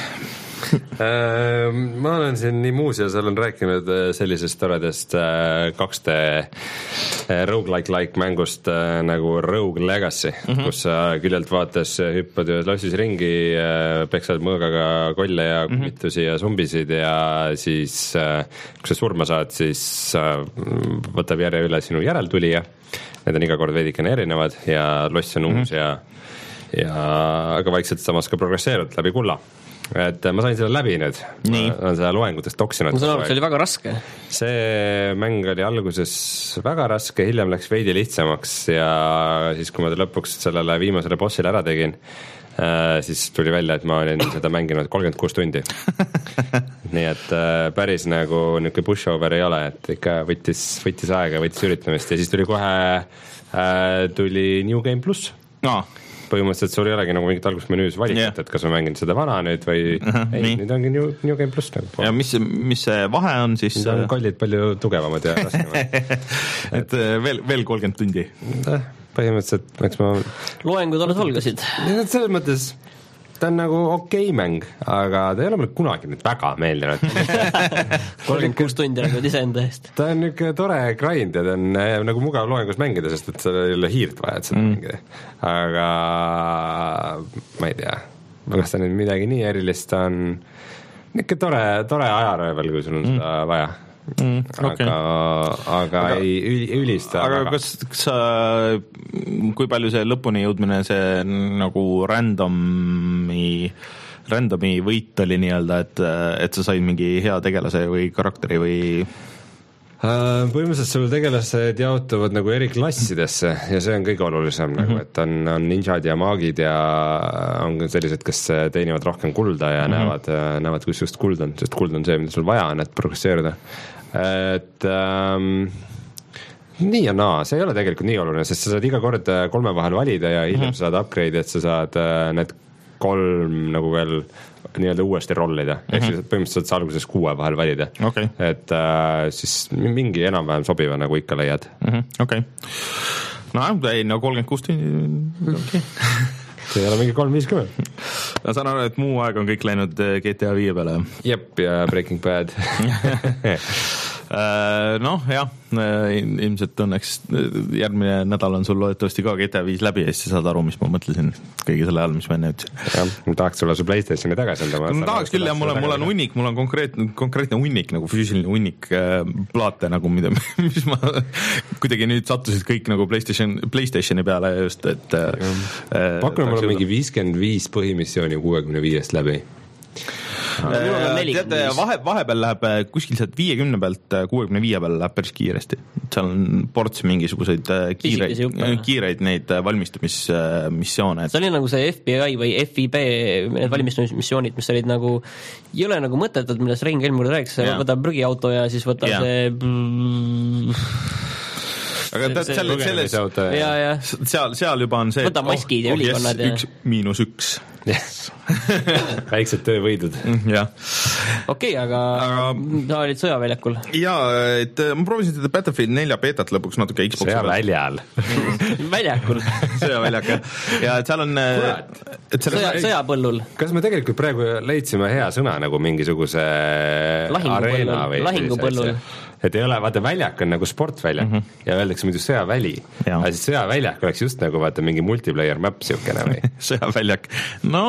Ma olen siin nii muuseas olen rääkinud sellisest toredast kaks D roguelike-like mängust nagu Rogue Legacy, mm-hmm. kus sa küljelt vaates hüppad ühes lossis ringi, peksad mõõgaga kolle ja kummitusi mm-hmm. ja zombisid ja siis kui sa surma saad, siis võtab järje üle sinu järeltulija. Need on iga kord veidikene erinevad ja loss on uus mm-hmm. ja, ja aga vaikselt samas ka progresseerud läbi kulla. Et ma sain selle läbi nüüd, ma olen seda loengutest toksinud. Ma saan aru, et see oli väga raske. See mäng oli alguses väga raske, hiljem läks veidi lihtsamaks ja siis kui ma lõpuks sellele viimasele bossile ära tegin, siis tuli välja, et ma olin seda mänginud kolmkümmend kuus tundi. Nii et päris nagu niisugune pushover ei ole, et ikka võttis, võttis aega, võttis üritamist ja siis tuli kohe tuli New Game Plus. No. Põhimõtteliselt sul ei olegi nagu mingit algusmenüüs valikut yeah., et kas ma mängin seda vana nüüd või uh-huh, ei, nii. Nüüd ongi New, New Game Plus nagu. Ja mis, mis see vahe on siis? Nüüd on kollid palju tugevamad ja raskemad. et veel, veel kolmkümmend tundi? Põhimõtteliselt, eks ma... Loengud alles algasid. Selles mõttes... Ta on nagu okei mäng, aga ta ei ole mulle kunagi nüüd väga meeldinud. kolmkümmend kuus tundi nagu iseenda eest. Ta on niisugune tore grind ja ta on nagu mugav loengus mängida, sest et seal ei ole hiirt vaja, et seda mm. mängida. Aga ma ei tea, kas ta nüüd midagi nii erilist on niisugune tore, tore ajaröövel, kui sul on mm. seda vaja. Mm, okay. aga, aga, aga ei üli, ülista. Aga väga. Kas, kas sa, kui palju see lõpuni jõudmine, see nagu randomi, randomi võit oli nii-öelda, et, et sa said mingi hea tegelase või karakteri või... Põhimõtteliselt sul tegelased jaotuvad nagu eri klassidesse ja see on kõige olulisem mm-hmm. nagu, et on, on ninjad ja maagid ja on sellised, kes teenivad rohkem kulda ja mm-hmm. näevad, näevad, kus just kuld on, sest kuld on see, mida sul vaja on, et progresseerida. Et ähm, nii ja naa, see ei ole tegelikult nii oluline, sest sa saad iga kord kolme vahel valida ja hiljem mm-hmm. saad upgrade, et sa saad need kolm nagu veel nii-öelda uuesti rollida, mm-hmm. ehk siis põhimõtteliselt sa alguses kuue vahel valida, okay. et äh, siis mingi enam-vähem sobiva nagu ikka leiad. Mm-hmm. Okei. Okay. No ei, no kolmkümmend kuus tundi, okei. See ei ole mingi kolm viiskümmend. Ma saan aru, et muu aeg on kõik läinud G T A viie peale. Jep, ja Breaking Bad. Noh, jah, ilmselt õnneks järgmine nädal on sul loetavasti ka G T A viis läbi ja siis saad aru, mis ma mõtlesin kõige selle ajal, mis ma enne ütlesin. Jah, ma tahaks sulle su PlayStationi tagasi anda. Ma tahaks küll, jah, mul on, mul on hunnik, mul on konkreetne, konkreetne hunnik, nagu füüsiline hunnik plaate, nagu mida, mis ma kuidagi nüüd sattusid kõik nagu PlayStation, PlayStationi peale just, et pakkume mulle mingi viiskümmend viis põhimissiooni kuuekümne viiest läbi. Tead, vahe, vahepeal läheb kuskil sealt viiekümne pealt kuuekümne viie peal läheb päris kiiresti. Seal on ports mingisuguseid kiireid, kiireid neid valmistumismissioone. See oli nagu see F B I või F I B valmistumismissioonid, mis olid nagu, ei ole nagu mõttetud, millest Rein Kelmur rääkis, võtab prügiauto ja siis võtab ja. see... aga ta, seal, selles, ja, ja. seal, seal juba on see, võta maskid oh, ja ülikonnad oh, yes, ja üks miinus üks yes. väiksed töövõidud jah. okei, okay, aga, aga sa olid sõjaväljakul jaa, et ma proovisin seda Battlefield nelja beetat lõpuks natuke Xboxi sõjaväljal väljakul sõjaväljak ja et seal on et Sõja, sõjapõllul kas me tegelikult praegu leidsime hea sõna nagu mingisuguse areena või lahingupõllul et ei ole, vaata väljak on nagu sportväljak mm-hmm. ja öeldakse muidu sõjaväli ja. Aga siis sõjaväljak oleks just nagu vaata mingi multiplayer map siukene või sõjaväljak, no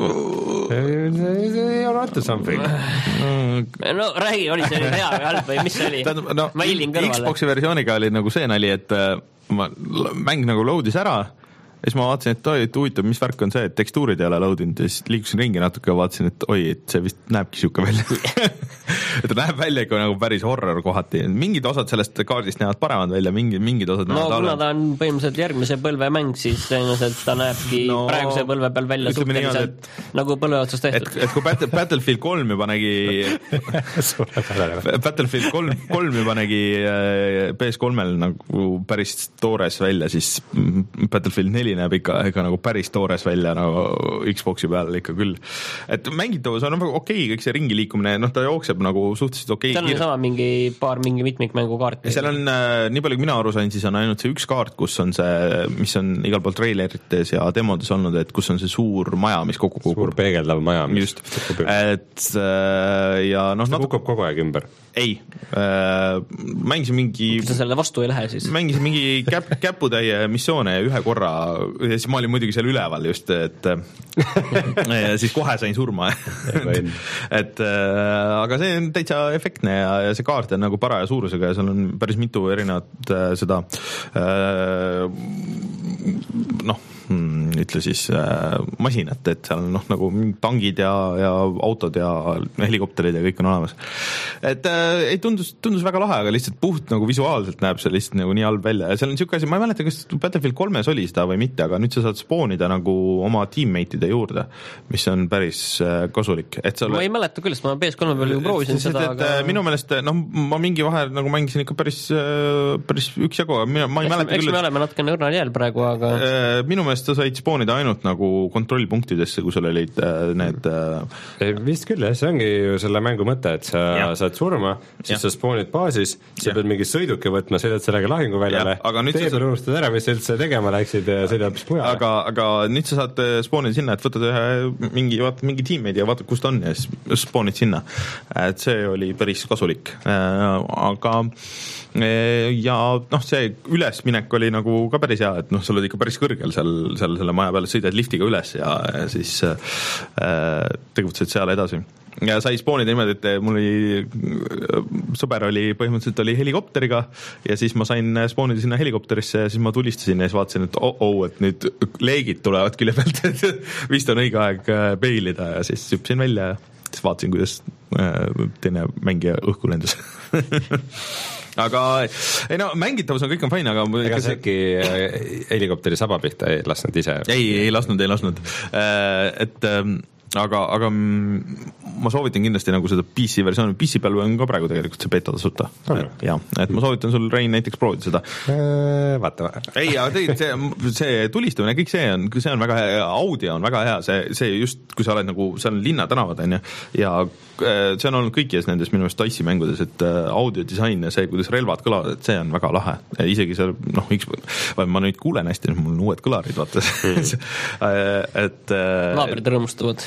ei ole onto something no räägi, oli see hea või halb või mis see oli? No, Xboxi versiooniga oli nagu see nali, et ma, mäng nagu loadis ära ja siis ma vaatasin, et oi, et huvitav, mis värk on see, et tekstuurid ei ole loadinud ja siis liikusin ringi natuke ja vaatasin, et oi, et see vist näebki siuke välja et ta näeb välja ikka nagu päris horror kohati, mingid osad sellest kaardist näevad paremad välja, mingi, mingid osad no kuna ta on põhimõtteliselt järgmise põlve mäng, siis tõenäoliselt ta näebki no, praeguse põlve peal välja suhteliselt nagu põlve otsast tehtud et, et kui Battle, Battlefield kolm juba nägi Battlefield kolm, kolm juba nägi P S kolmel nagu päris toores välja, siis Battlefield neli neli näeb ikka, ikka nagu päris toores välja nagu Xboxi peal ikka küll. Et mängitavus on okei okay,, kõik see ringi liikumine, noh ta jookseb nagu suhteliselt okei okay,. seal on kiir... sama mingi paar mingi mitmikmängu kaarti. Seal on, nii palju kui mina aru sain, siis on ainult see üks kaart, kus on see, mis on igal pool treilerites ja demodes olnud, et kus on see suur maja, mis kokku kukub. Suur peegeldav maja, mis just. Et ja noh, see kukub kogu aeg ümber. Ei, äh, mängisin mingi sa selle vastu ei lähe siis? Mängisin mingi käp, käputäie missioone ühe korra ja siis ma olin muidugi seal üleval just, et ja siis kohe sain surma et äh, aga see on täitsa efektne ja, ja see kaart on nagu paraja suurusega ja seal on päris mitu erinevat äh, seda äh, noh ütle siis äh, masinat, et seal on noh, nagu tangid ja, ja autod ja helikopterid ja kõik on olemas. Et äh, ei tundus, tundus väga lahe, aga lihtsalt puht nagu visuaalselt näeb see lihtsalt nagu nii halb välja ja seal on siuke asi, ma ei mäleta, kas Battlefield kolmes oli seda või mitte, aga nüüd sa saad spoonida nagu oma teammate'ide juurde, mis on päris äh, kasulik. Et seal... ma ei mäleta küll, sest ma P S kolme peal ju proovisin seda, et, aga... minu meelest, noh, ma mingi vahel nagu mängisin ikka päris, päris üksjagu, ma ei mäleta küll. Eks me oleme natuke nõrnal jääl praegu, aga äh, minu meelest sa said spoonida ainult nagu kontrollpunktidesse, kui sul olid äh, need äh... vist küll, jah, see ongi ju selle mängu mõte, et sa ja. saad surma, siis ja. sa spoonid baasis, sa ja. pead mingi sõiduki võtma, sõidad sellega lahinguväljale, teed sa... unustad ära, mis üldse tegema läksid ja sõidad hoopis mujale. Aga, aga nüüd sa saad spoonida sinna, et võtad ühe mingi, vaata, mingi tiimmeid ja vaatad, kust on ja siis spoonid sinna. Et see oli päris kasulik. Aga ja noh, see ülesminek oli nagu ka päris hea, et noh, sa oled ikka päris kõrgel seal, seal selle maja peale, sõidad liftiga üles ja, ja siis äh, tegutsed seal edasi. Ja sai spoonida niimoodi, et mul oli, sõber oli põhimõtteliselt oli helikopteriga ja siis ma sain spoonida sinna helikopterisse ja siis ma tulistasin ja siis vaatasin, et oh, oh, et nüüd leegid tulevad külje pealt, et vist on õige aeg peilida ja siis hüppasin välja ja siis vaatasin, kuidas teine mängija õhku lendus. Aga ei no, mängitavus on kõik on fine, aga ega see äkki helikopteri saba pihta ei lasknud ise? Ei, ei lasknud, ei lasknud. Et aga, aga ma soovitan kindlasti nagu seda P C versiooni, P C peal on ka praegu tegelikult see beta tasuta. Ja, et ma soovitan sul, Rein, näiteks proovida seda. Vaata. Ei, aga tegelikult see, see tulistamine, kõik see on, see on väga hea, audio on väga hea, see, see just, kui sa oled nagu, see on linnatänavad, on ju, ja see on olnud kõikies nendes minu eest Dice'i mängudes, et audiodisain ja see, kuidas relvad kõlavad, et see on väga lahe. Isegi see, noh, ma nüüd kuulen hästi, mul on uued kõlarid, vaata. et naabrid rõõmustavad.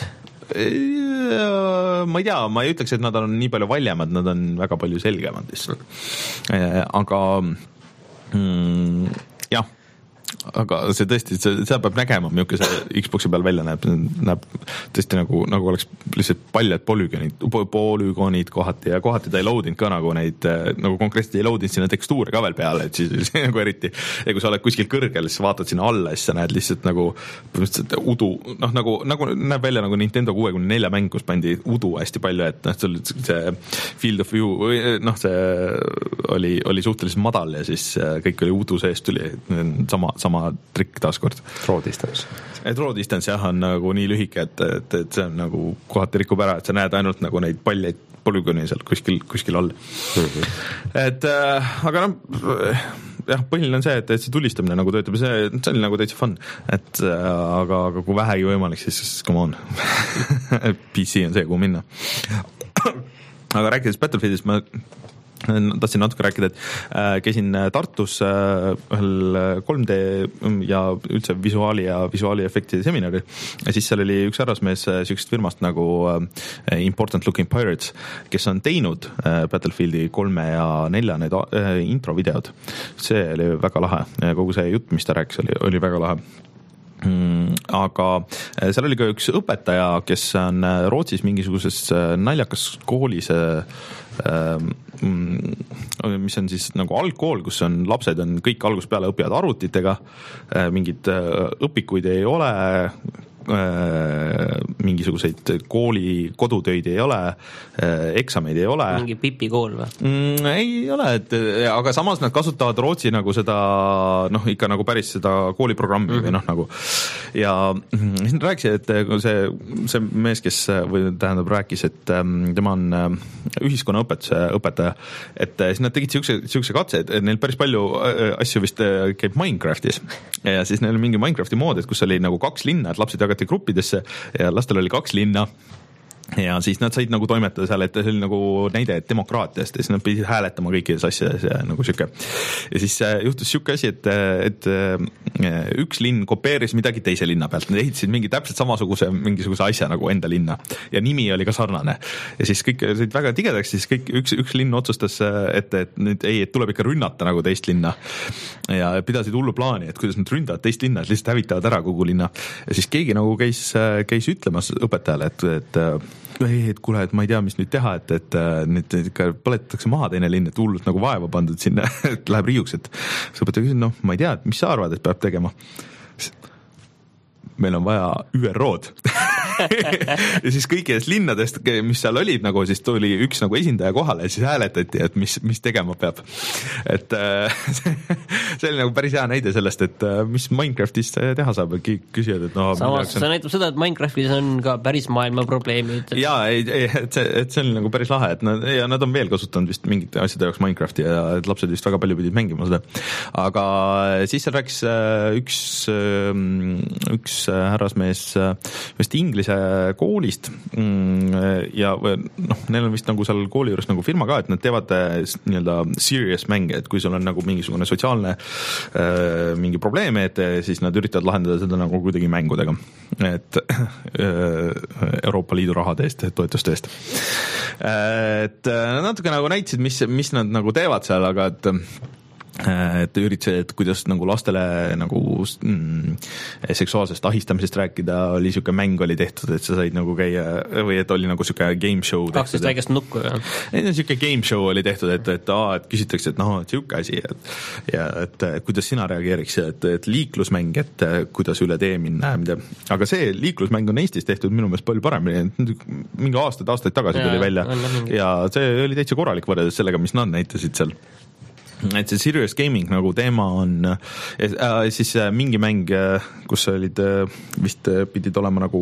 Ma ei tea, ma ei ütleks, et nad on nii palju valjemad, nad on väga palju selgemad lihtsalt. Aga mm, jah, aga see tõesti, seda peab nägema, milline see Xboxi peal välja näeb, näeb tõesti nagu, nagu oleks lihtsalt paljad polügoonid, polügoonid kohati ja kohati ta ei loadinud ka nagu neid, nagu konkreetselt ei loadinud sinna tekstuure ka veel peale, et siis nagu eriti, ja kui sa oled kuskil kõrgel, siis vaatad sinna alla, siis sa näed lihtsalt nagu udu, noh nagu, nagu näeb välja nagu Nintendo kuuekümne nelja mäng, kus pandi udu hästi palju, et noh, see field of view, noh see oli, oli suhteliselt madal ja siis kõik oli udu sees, tuli sama sama trikk taaskord. Draw distance. Et draw distance jah, on nagu nii lühike, et, et, et see on nagu kohati rikub ära, et sa näed ainult nagu neid paljeid polügooni seal kuskil, kuskil all. Mm-hmm. Et äh, aga noh, jah, põhiline on see, et, et see tulistamine nagu töötab ja see, see oli nagu täitsa fun. Et äh, aga, aga kui vähegi võimalik, siis come on. P C on see, kuhu minna. Aga rääkides Battlefieldist, ma tahtsin natuke rääkida, et äh, käisin Tartus äh, ühel kolm D ja üldse visuaali ja visuaaliefektide seminaril ja siis seal oli üks härrasmees sellisest firmast nagu äh, Important Looking Pirates, kes on teinud äh, Battlefieldi kolme ja nelja need äh, introvideod. See oli väga lahe. Kogu see jutt, mis ta rääkis, oli, oli väga lahe. Mm, aga seal oli ka üks õpetaja, kes on Rootsis mingisuguses naljakas koolis, mis on siis nagu algkool, kus on lapsed on kõik algusest peale õpivad arvutitega, mingid õpikuid ei ole, mingisuguseid kooli kodutöid ei ole, eksameid ei ole. Mingi pipikool või? Mm, ei ole, et aga samas nad kasutavad Rootsi nagu seda noh, ikka nagu päris seda kooliprogrammi mm-hmm. või noh nagu ja siis nad rääkisid, et see, see mees, kes või tähendab rääkis, et tema on ühiskonnaõpetuse õpetaja, et siis nad tegid siukse, siukse katse, et neil päris palju asju vist käib Minecraftis ja siis neil on mingi Minecrafti mood, et kus oli nagu kaks linna, et lapsed jagati gruppidesse ja lastel oli kaks linna ja siis nad said nagu toimetada seal, et see oli nagu näide demokraatiast ja siis nad pidid hääletama kõikides asjades ja nagu siuke. Ja siis juhtus siuke asi, et, et üks linn kopeeris midagi teise linna pealt, nad ehitasid mingi täpselt samasuguse mingisuguse asja nagu enda linna ja nimi oli ka sarnane. Ja siis kõik said väga tigedaks, siis kõik, üks, üks linn otsustas, et, et nüüd ei, et tuleb ikka rünnata nagu teist linna ja pidasid hullu plaani, et kuidas nad ründavad teist linna, et lihtsalt hävitavad ära kogu linna. Ja siis keegi nagu käis, käis ütlemas õpetajale, et, et ei, et kuule, et ma ei tea, mis nüüd teha, et, et nüüd ikka põletatakse maha teine linn, et hullult nagu vaeva pandud sinna, et läheb riiuks, et see õpetaja küsis, noh, ma ei tea, et mis sa arvad, et peab tegema? Meil on vaja Ü R O-d ja siis kõikidest linnadest, mis seal olid, nagu siis tuli üks nagu esindaja kohale ja siis hääletati, et mis, mis tegema peab. Et see oli nagu päris hea näide sellest, et mis Minecraftis teha saab ja küsijad, et no samas see näitab seda, et Minecraftis on ka päris maailma probleemid. Et... jaa, ei, ei, et see, et see on nagu päris lahe, et nad, ja nad on veel kasutanud vist mingite asjade jaoks Minecrafti ja et lapsed vist väga palju pidid mängima seda. Aga siis seal rääkis üks, üks härrasmees vist inglise koolist ja noh, neil on vist nagu seal kooli juures nagu firma ka, et nad teevad nii-öelda serious mänge, et kui sul on nagu mingisugune sotsiaalne äh, mingi probleem, et siis nad üritavad lahendada seda nagu kuidagi mängudega, et äh, Euroopa Liidu rahade eest, toetuste eest. Et natuke nagu näitasid, mis, mis nad nagu teevad seal, aga et et üritasid, et kuidas nagu lastele nagu mm, seksuaalsest ahistamisest rääkida, oli siuke mäng oli tehtud, et sa said nagu käia või et oli nagu siuke game show tehtud. kaksteist väikest nukku, jah? Ei, siuke game show oli tehtud, et, et, aa, et küsitakse, et noh, et siuke asi et, ja et kuidas sina reageeriks, et, et liiklusmäng, et kuidas üle tee minna ja mida. Aga see liiklusmäng on Eestis tehtud minu meelest palju paremini, mingi aastaid, aastaid tagasi ja, tuli välja ja see oli täitsa korralik võrreldes sellega, mis nad näitasid seal. Et see serious gaming nagu teema on äh, siis äh, mingi mäng, kus olid äh, vist äh, pidid olema nagu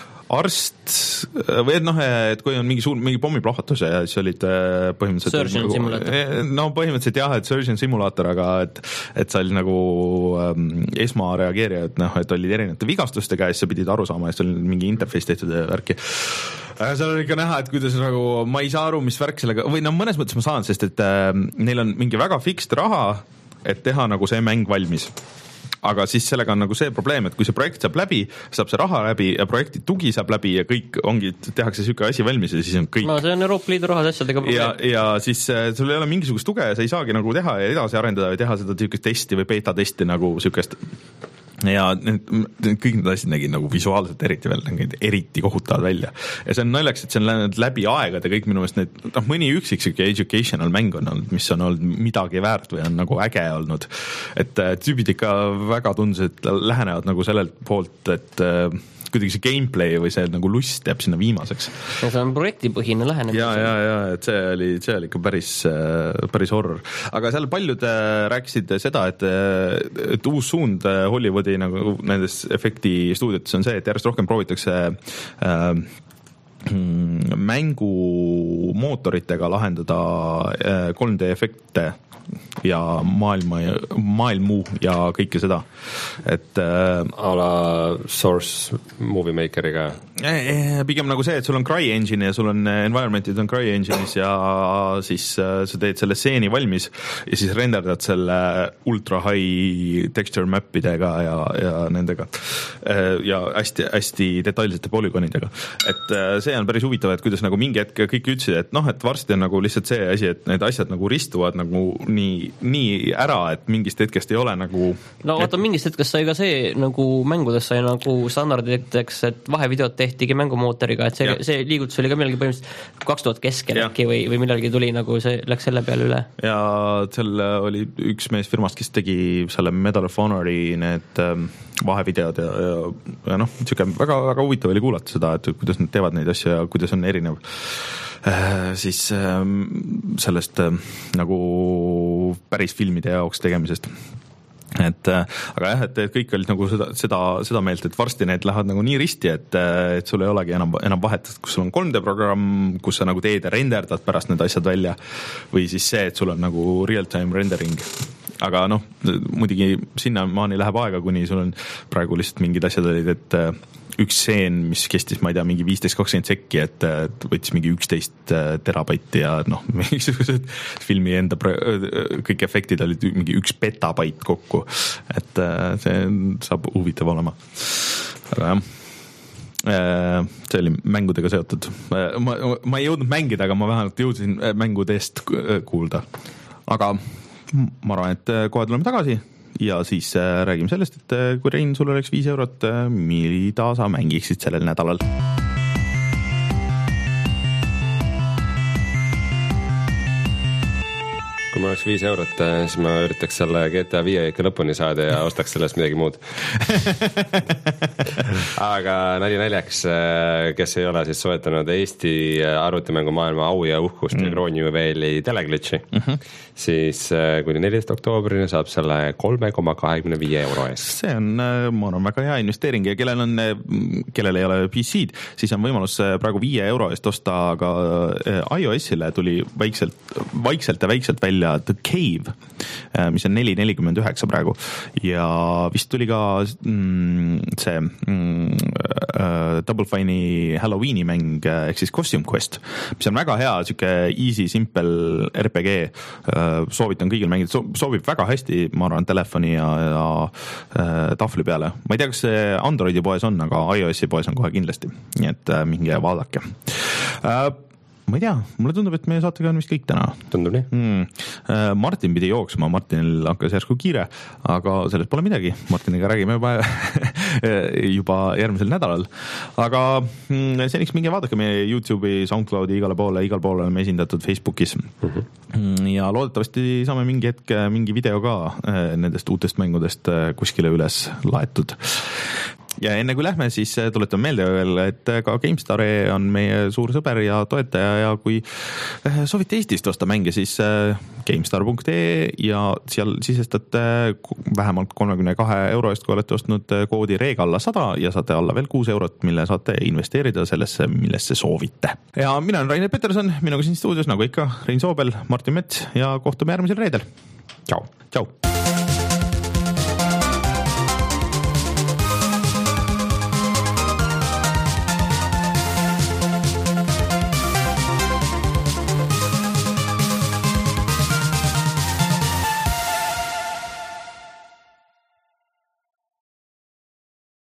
arst või et noh, et kui on mingi suur, mingi pommiplahvatus ja siis olid põhimõtteliselt Surgeon nagu, Simulator. No põhimõtteliselt jah, et Surgeon Simulator, aga et, et sa olid nagu ähm, esmareageerija, et noh, et olid erinevate vigastustega ja siis sa pidid aru saama ja siis oli mingi interface tehtud ja värki. Seal on ikka näha, et kuidas nagu, ma ei saa aru, mis värk sellega, või no mõnes mõttes ma saan, sest et äh, neil on mingi väga fixed raha, et teha nagu see mäng valmis. Aga siis sellega on nagu see probleem, et kui see projekt saab läbi, saab see raha läbi ja projekti tugi saab läbi ja kõik ongi, tehakse siuke asi valmis ja siis on kõik. No see on Euroopa Liidu rahas asjadega probleem. Ja, ja siis äh, sul ei ole mingisugust tuge ja sa ei saagi nagu teha ja edasi arendada või teha seda siukest testi või beta testi nagu siukest. Ja need, kõik need asjad nägid nagu visuaalselt eriti veel, eriti kohutavad välja. Ja see on naljaks, et see on läinud läbi aegade kõik minu meelest need, noh mõni üksik siuke educational mäng on olnud, mis on olnud midagi väärt või on nagu äge olnud. Et tüübid ikka väga tundus, et lähenevad nagu sellelt poolt, et kuidagi see gameplay või see nagu lust jääb sinna viimaseks. Ja see on projektipõhine lähenemine. Ja, ja, ja, et see oli, see oli ikka päris, päris horror. Aga seal paljud rääkisid seda, et, et uus suund Hollywoodi nagu nendes efekti stuudiotes on see, et järjest rohkem proovitakse äh, mängumootoritega lahendada kolm D efekte ja maailma ja maailmu ja kõike seda, et äh, a la Source Movie Makeriga pigem nagu see, et sul on CryEngine ja sul on environmentid on CryEngine'is ja siis äh, sa teed selle stseeni valmis ja siis renderdad selle ultra high texture mapidega ja, ja nendega äh, ja hästi, hästi detailsete polügoonidega, et äh, see on päris huvitav, et kuidas nagu mingi hetk kõik ütlesid, et noh, et varsti on nagu lihtsalt see asi, et need asjad nagu ristuvad nagu nii nii ära, et mingist hetkest ei ole nagu no vaata, mingist hetkest sai ka see nagu mängudes sai nagu standarditeks, et vahevideot tehtigi mängumootoriga, et see, see liigutus oli ka millalgi põhimõtteliselt kaks tuhat keskel äkki või, või millalgi tuli nagu see, läks selle peale üle. Ja seal oli üks mees firmast, kes tegi selle Medal of Honori need ähm, vahevideod ja, ja, ja noh, niisugune väga, väga huvitav oli kuulata seda, et kuidas nad teevad neid asju ja kuidas on erinev äh, siis äh, sellest äh, nagu päris filmide jaoks tegemisest. Et, aga jah, et kõik olid nagu seda, seda, seda meelt, et varsti need lähevad nagu nii risti, et, et sul ei olegi enam, enam vahet, kus sul on kolm D programm, kus sa nagu teed ja renderdad pärast need asjad välja või siis see, et sul on nagu real-time rendering. Aga noh, muidugi sinna maani läheb aega, kuni sul on praegu lihtsalt mingid asjad olid, et üks seen, mis kestis, ma ei tea, mingi viisteist kakskümmend sekki, et, et võttis mingi üksteist terabaiti ja noh, mingisugused filmi enda kõik efektid olid mingi üks petabait kokku, et see saab huvitav olema. Aga jah, see oli mängudega seotud. Ma, ma ei jõudnud mängida, aga ma vähemalt jõudsin mängudest kuulda. Aga ma arvan, et kohe tuleme tagasi ja siis räägime sellest, et kui Rein, sul oleks viis eurot, mida sa mängiksid sellel nädalal? Kui ma oleks viis eurot, siis ma üritaks selle G T A viie ikka lõpuni saada ja ostaks sellest midagi muud. Aga nali naljaks, kes ei ole siis soetanud Eesti arvutimängu maailma au ja uhkust mm. ja kroonijuveeli Teleglitchi, mm-hmm. siis kuni neliteist oktoobrini saab selle kolme koma kahekümne viie euro eest. See on, ma arvan, väga hea investeering ja kellel on, kellel ei ole P C-d, siis on võimalus praegu viie euro eest osta, aga iOS-ile tuli vaikselt, vaikselt ja väikselt välja The Cave, mis on neli nelikümmend üheksa praegu ja vist tuli ka mm, see mm, uh, Double Fine'i Halloweeni mäng ehk siis Costume Quest, mis on väga hea, siuke easy, simple R P G, uh, soovitan kõigil mängida, so, sobib väga hästi, ma arvan, telefoni ja, ja uh, tahvli peale. Ma ei tea, kas see Androidi poes on, aga iOS-i poes on kohe kindlasti, nii et uh, minge vaadake. Uh, ma ei tea, mulle tundub, et meie saatega on vist kõik täna. Tundub nii. Mm. Martin pidi jooksma, Martinil hakkas järsku kiire, aga sellest pole midagi. Martiniga räägime juba, juba järgmisel nädalal. Aga seniks minge vaadake meie YouTube'i, SoundCloudi igale poole, igal poole oleme esindatud Facebookis. Mm-hmm. Ja loodetavasti saame mingi hetk mingi video ka nendest uutest mängudest kuskile üles laetud. Ja enne kui lähme, siis tuletame meelde veel, et ka GameStar on meie suur sõber ja toetaja ja kui soovite Eestist osta mänge, siis GameStar punkt ee ja seal sisestate vähemalt kolmekümne kahe euro eest, kui olete ostnud koodi reeg alla sada ja saate alla veel kuus eurot, mille saate investeerida sellesse, millesse soovite. Ja mina olen Rainer Peterson, minuga siin stuudios nagu ikka Rein Soobel, Martin Mets ja kohtume järgmisel reedel. Tšau! Tšau!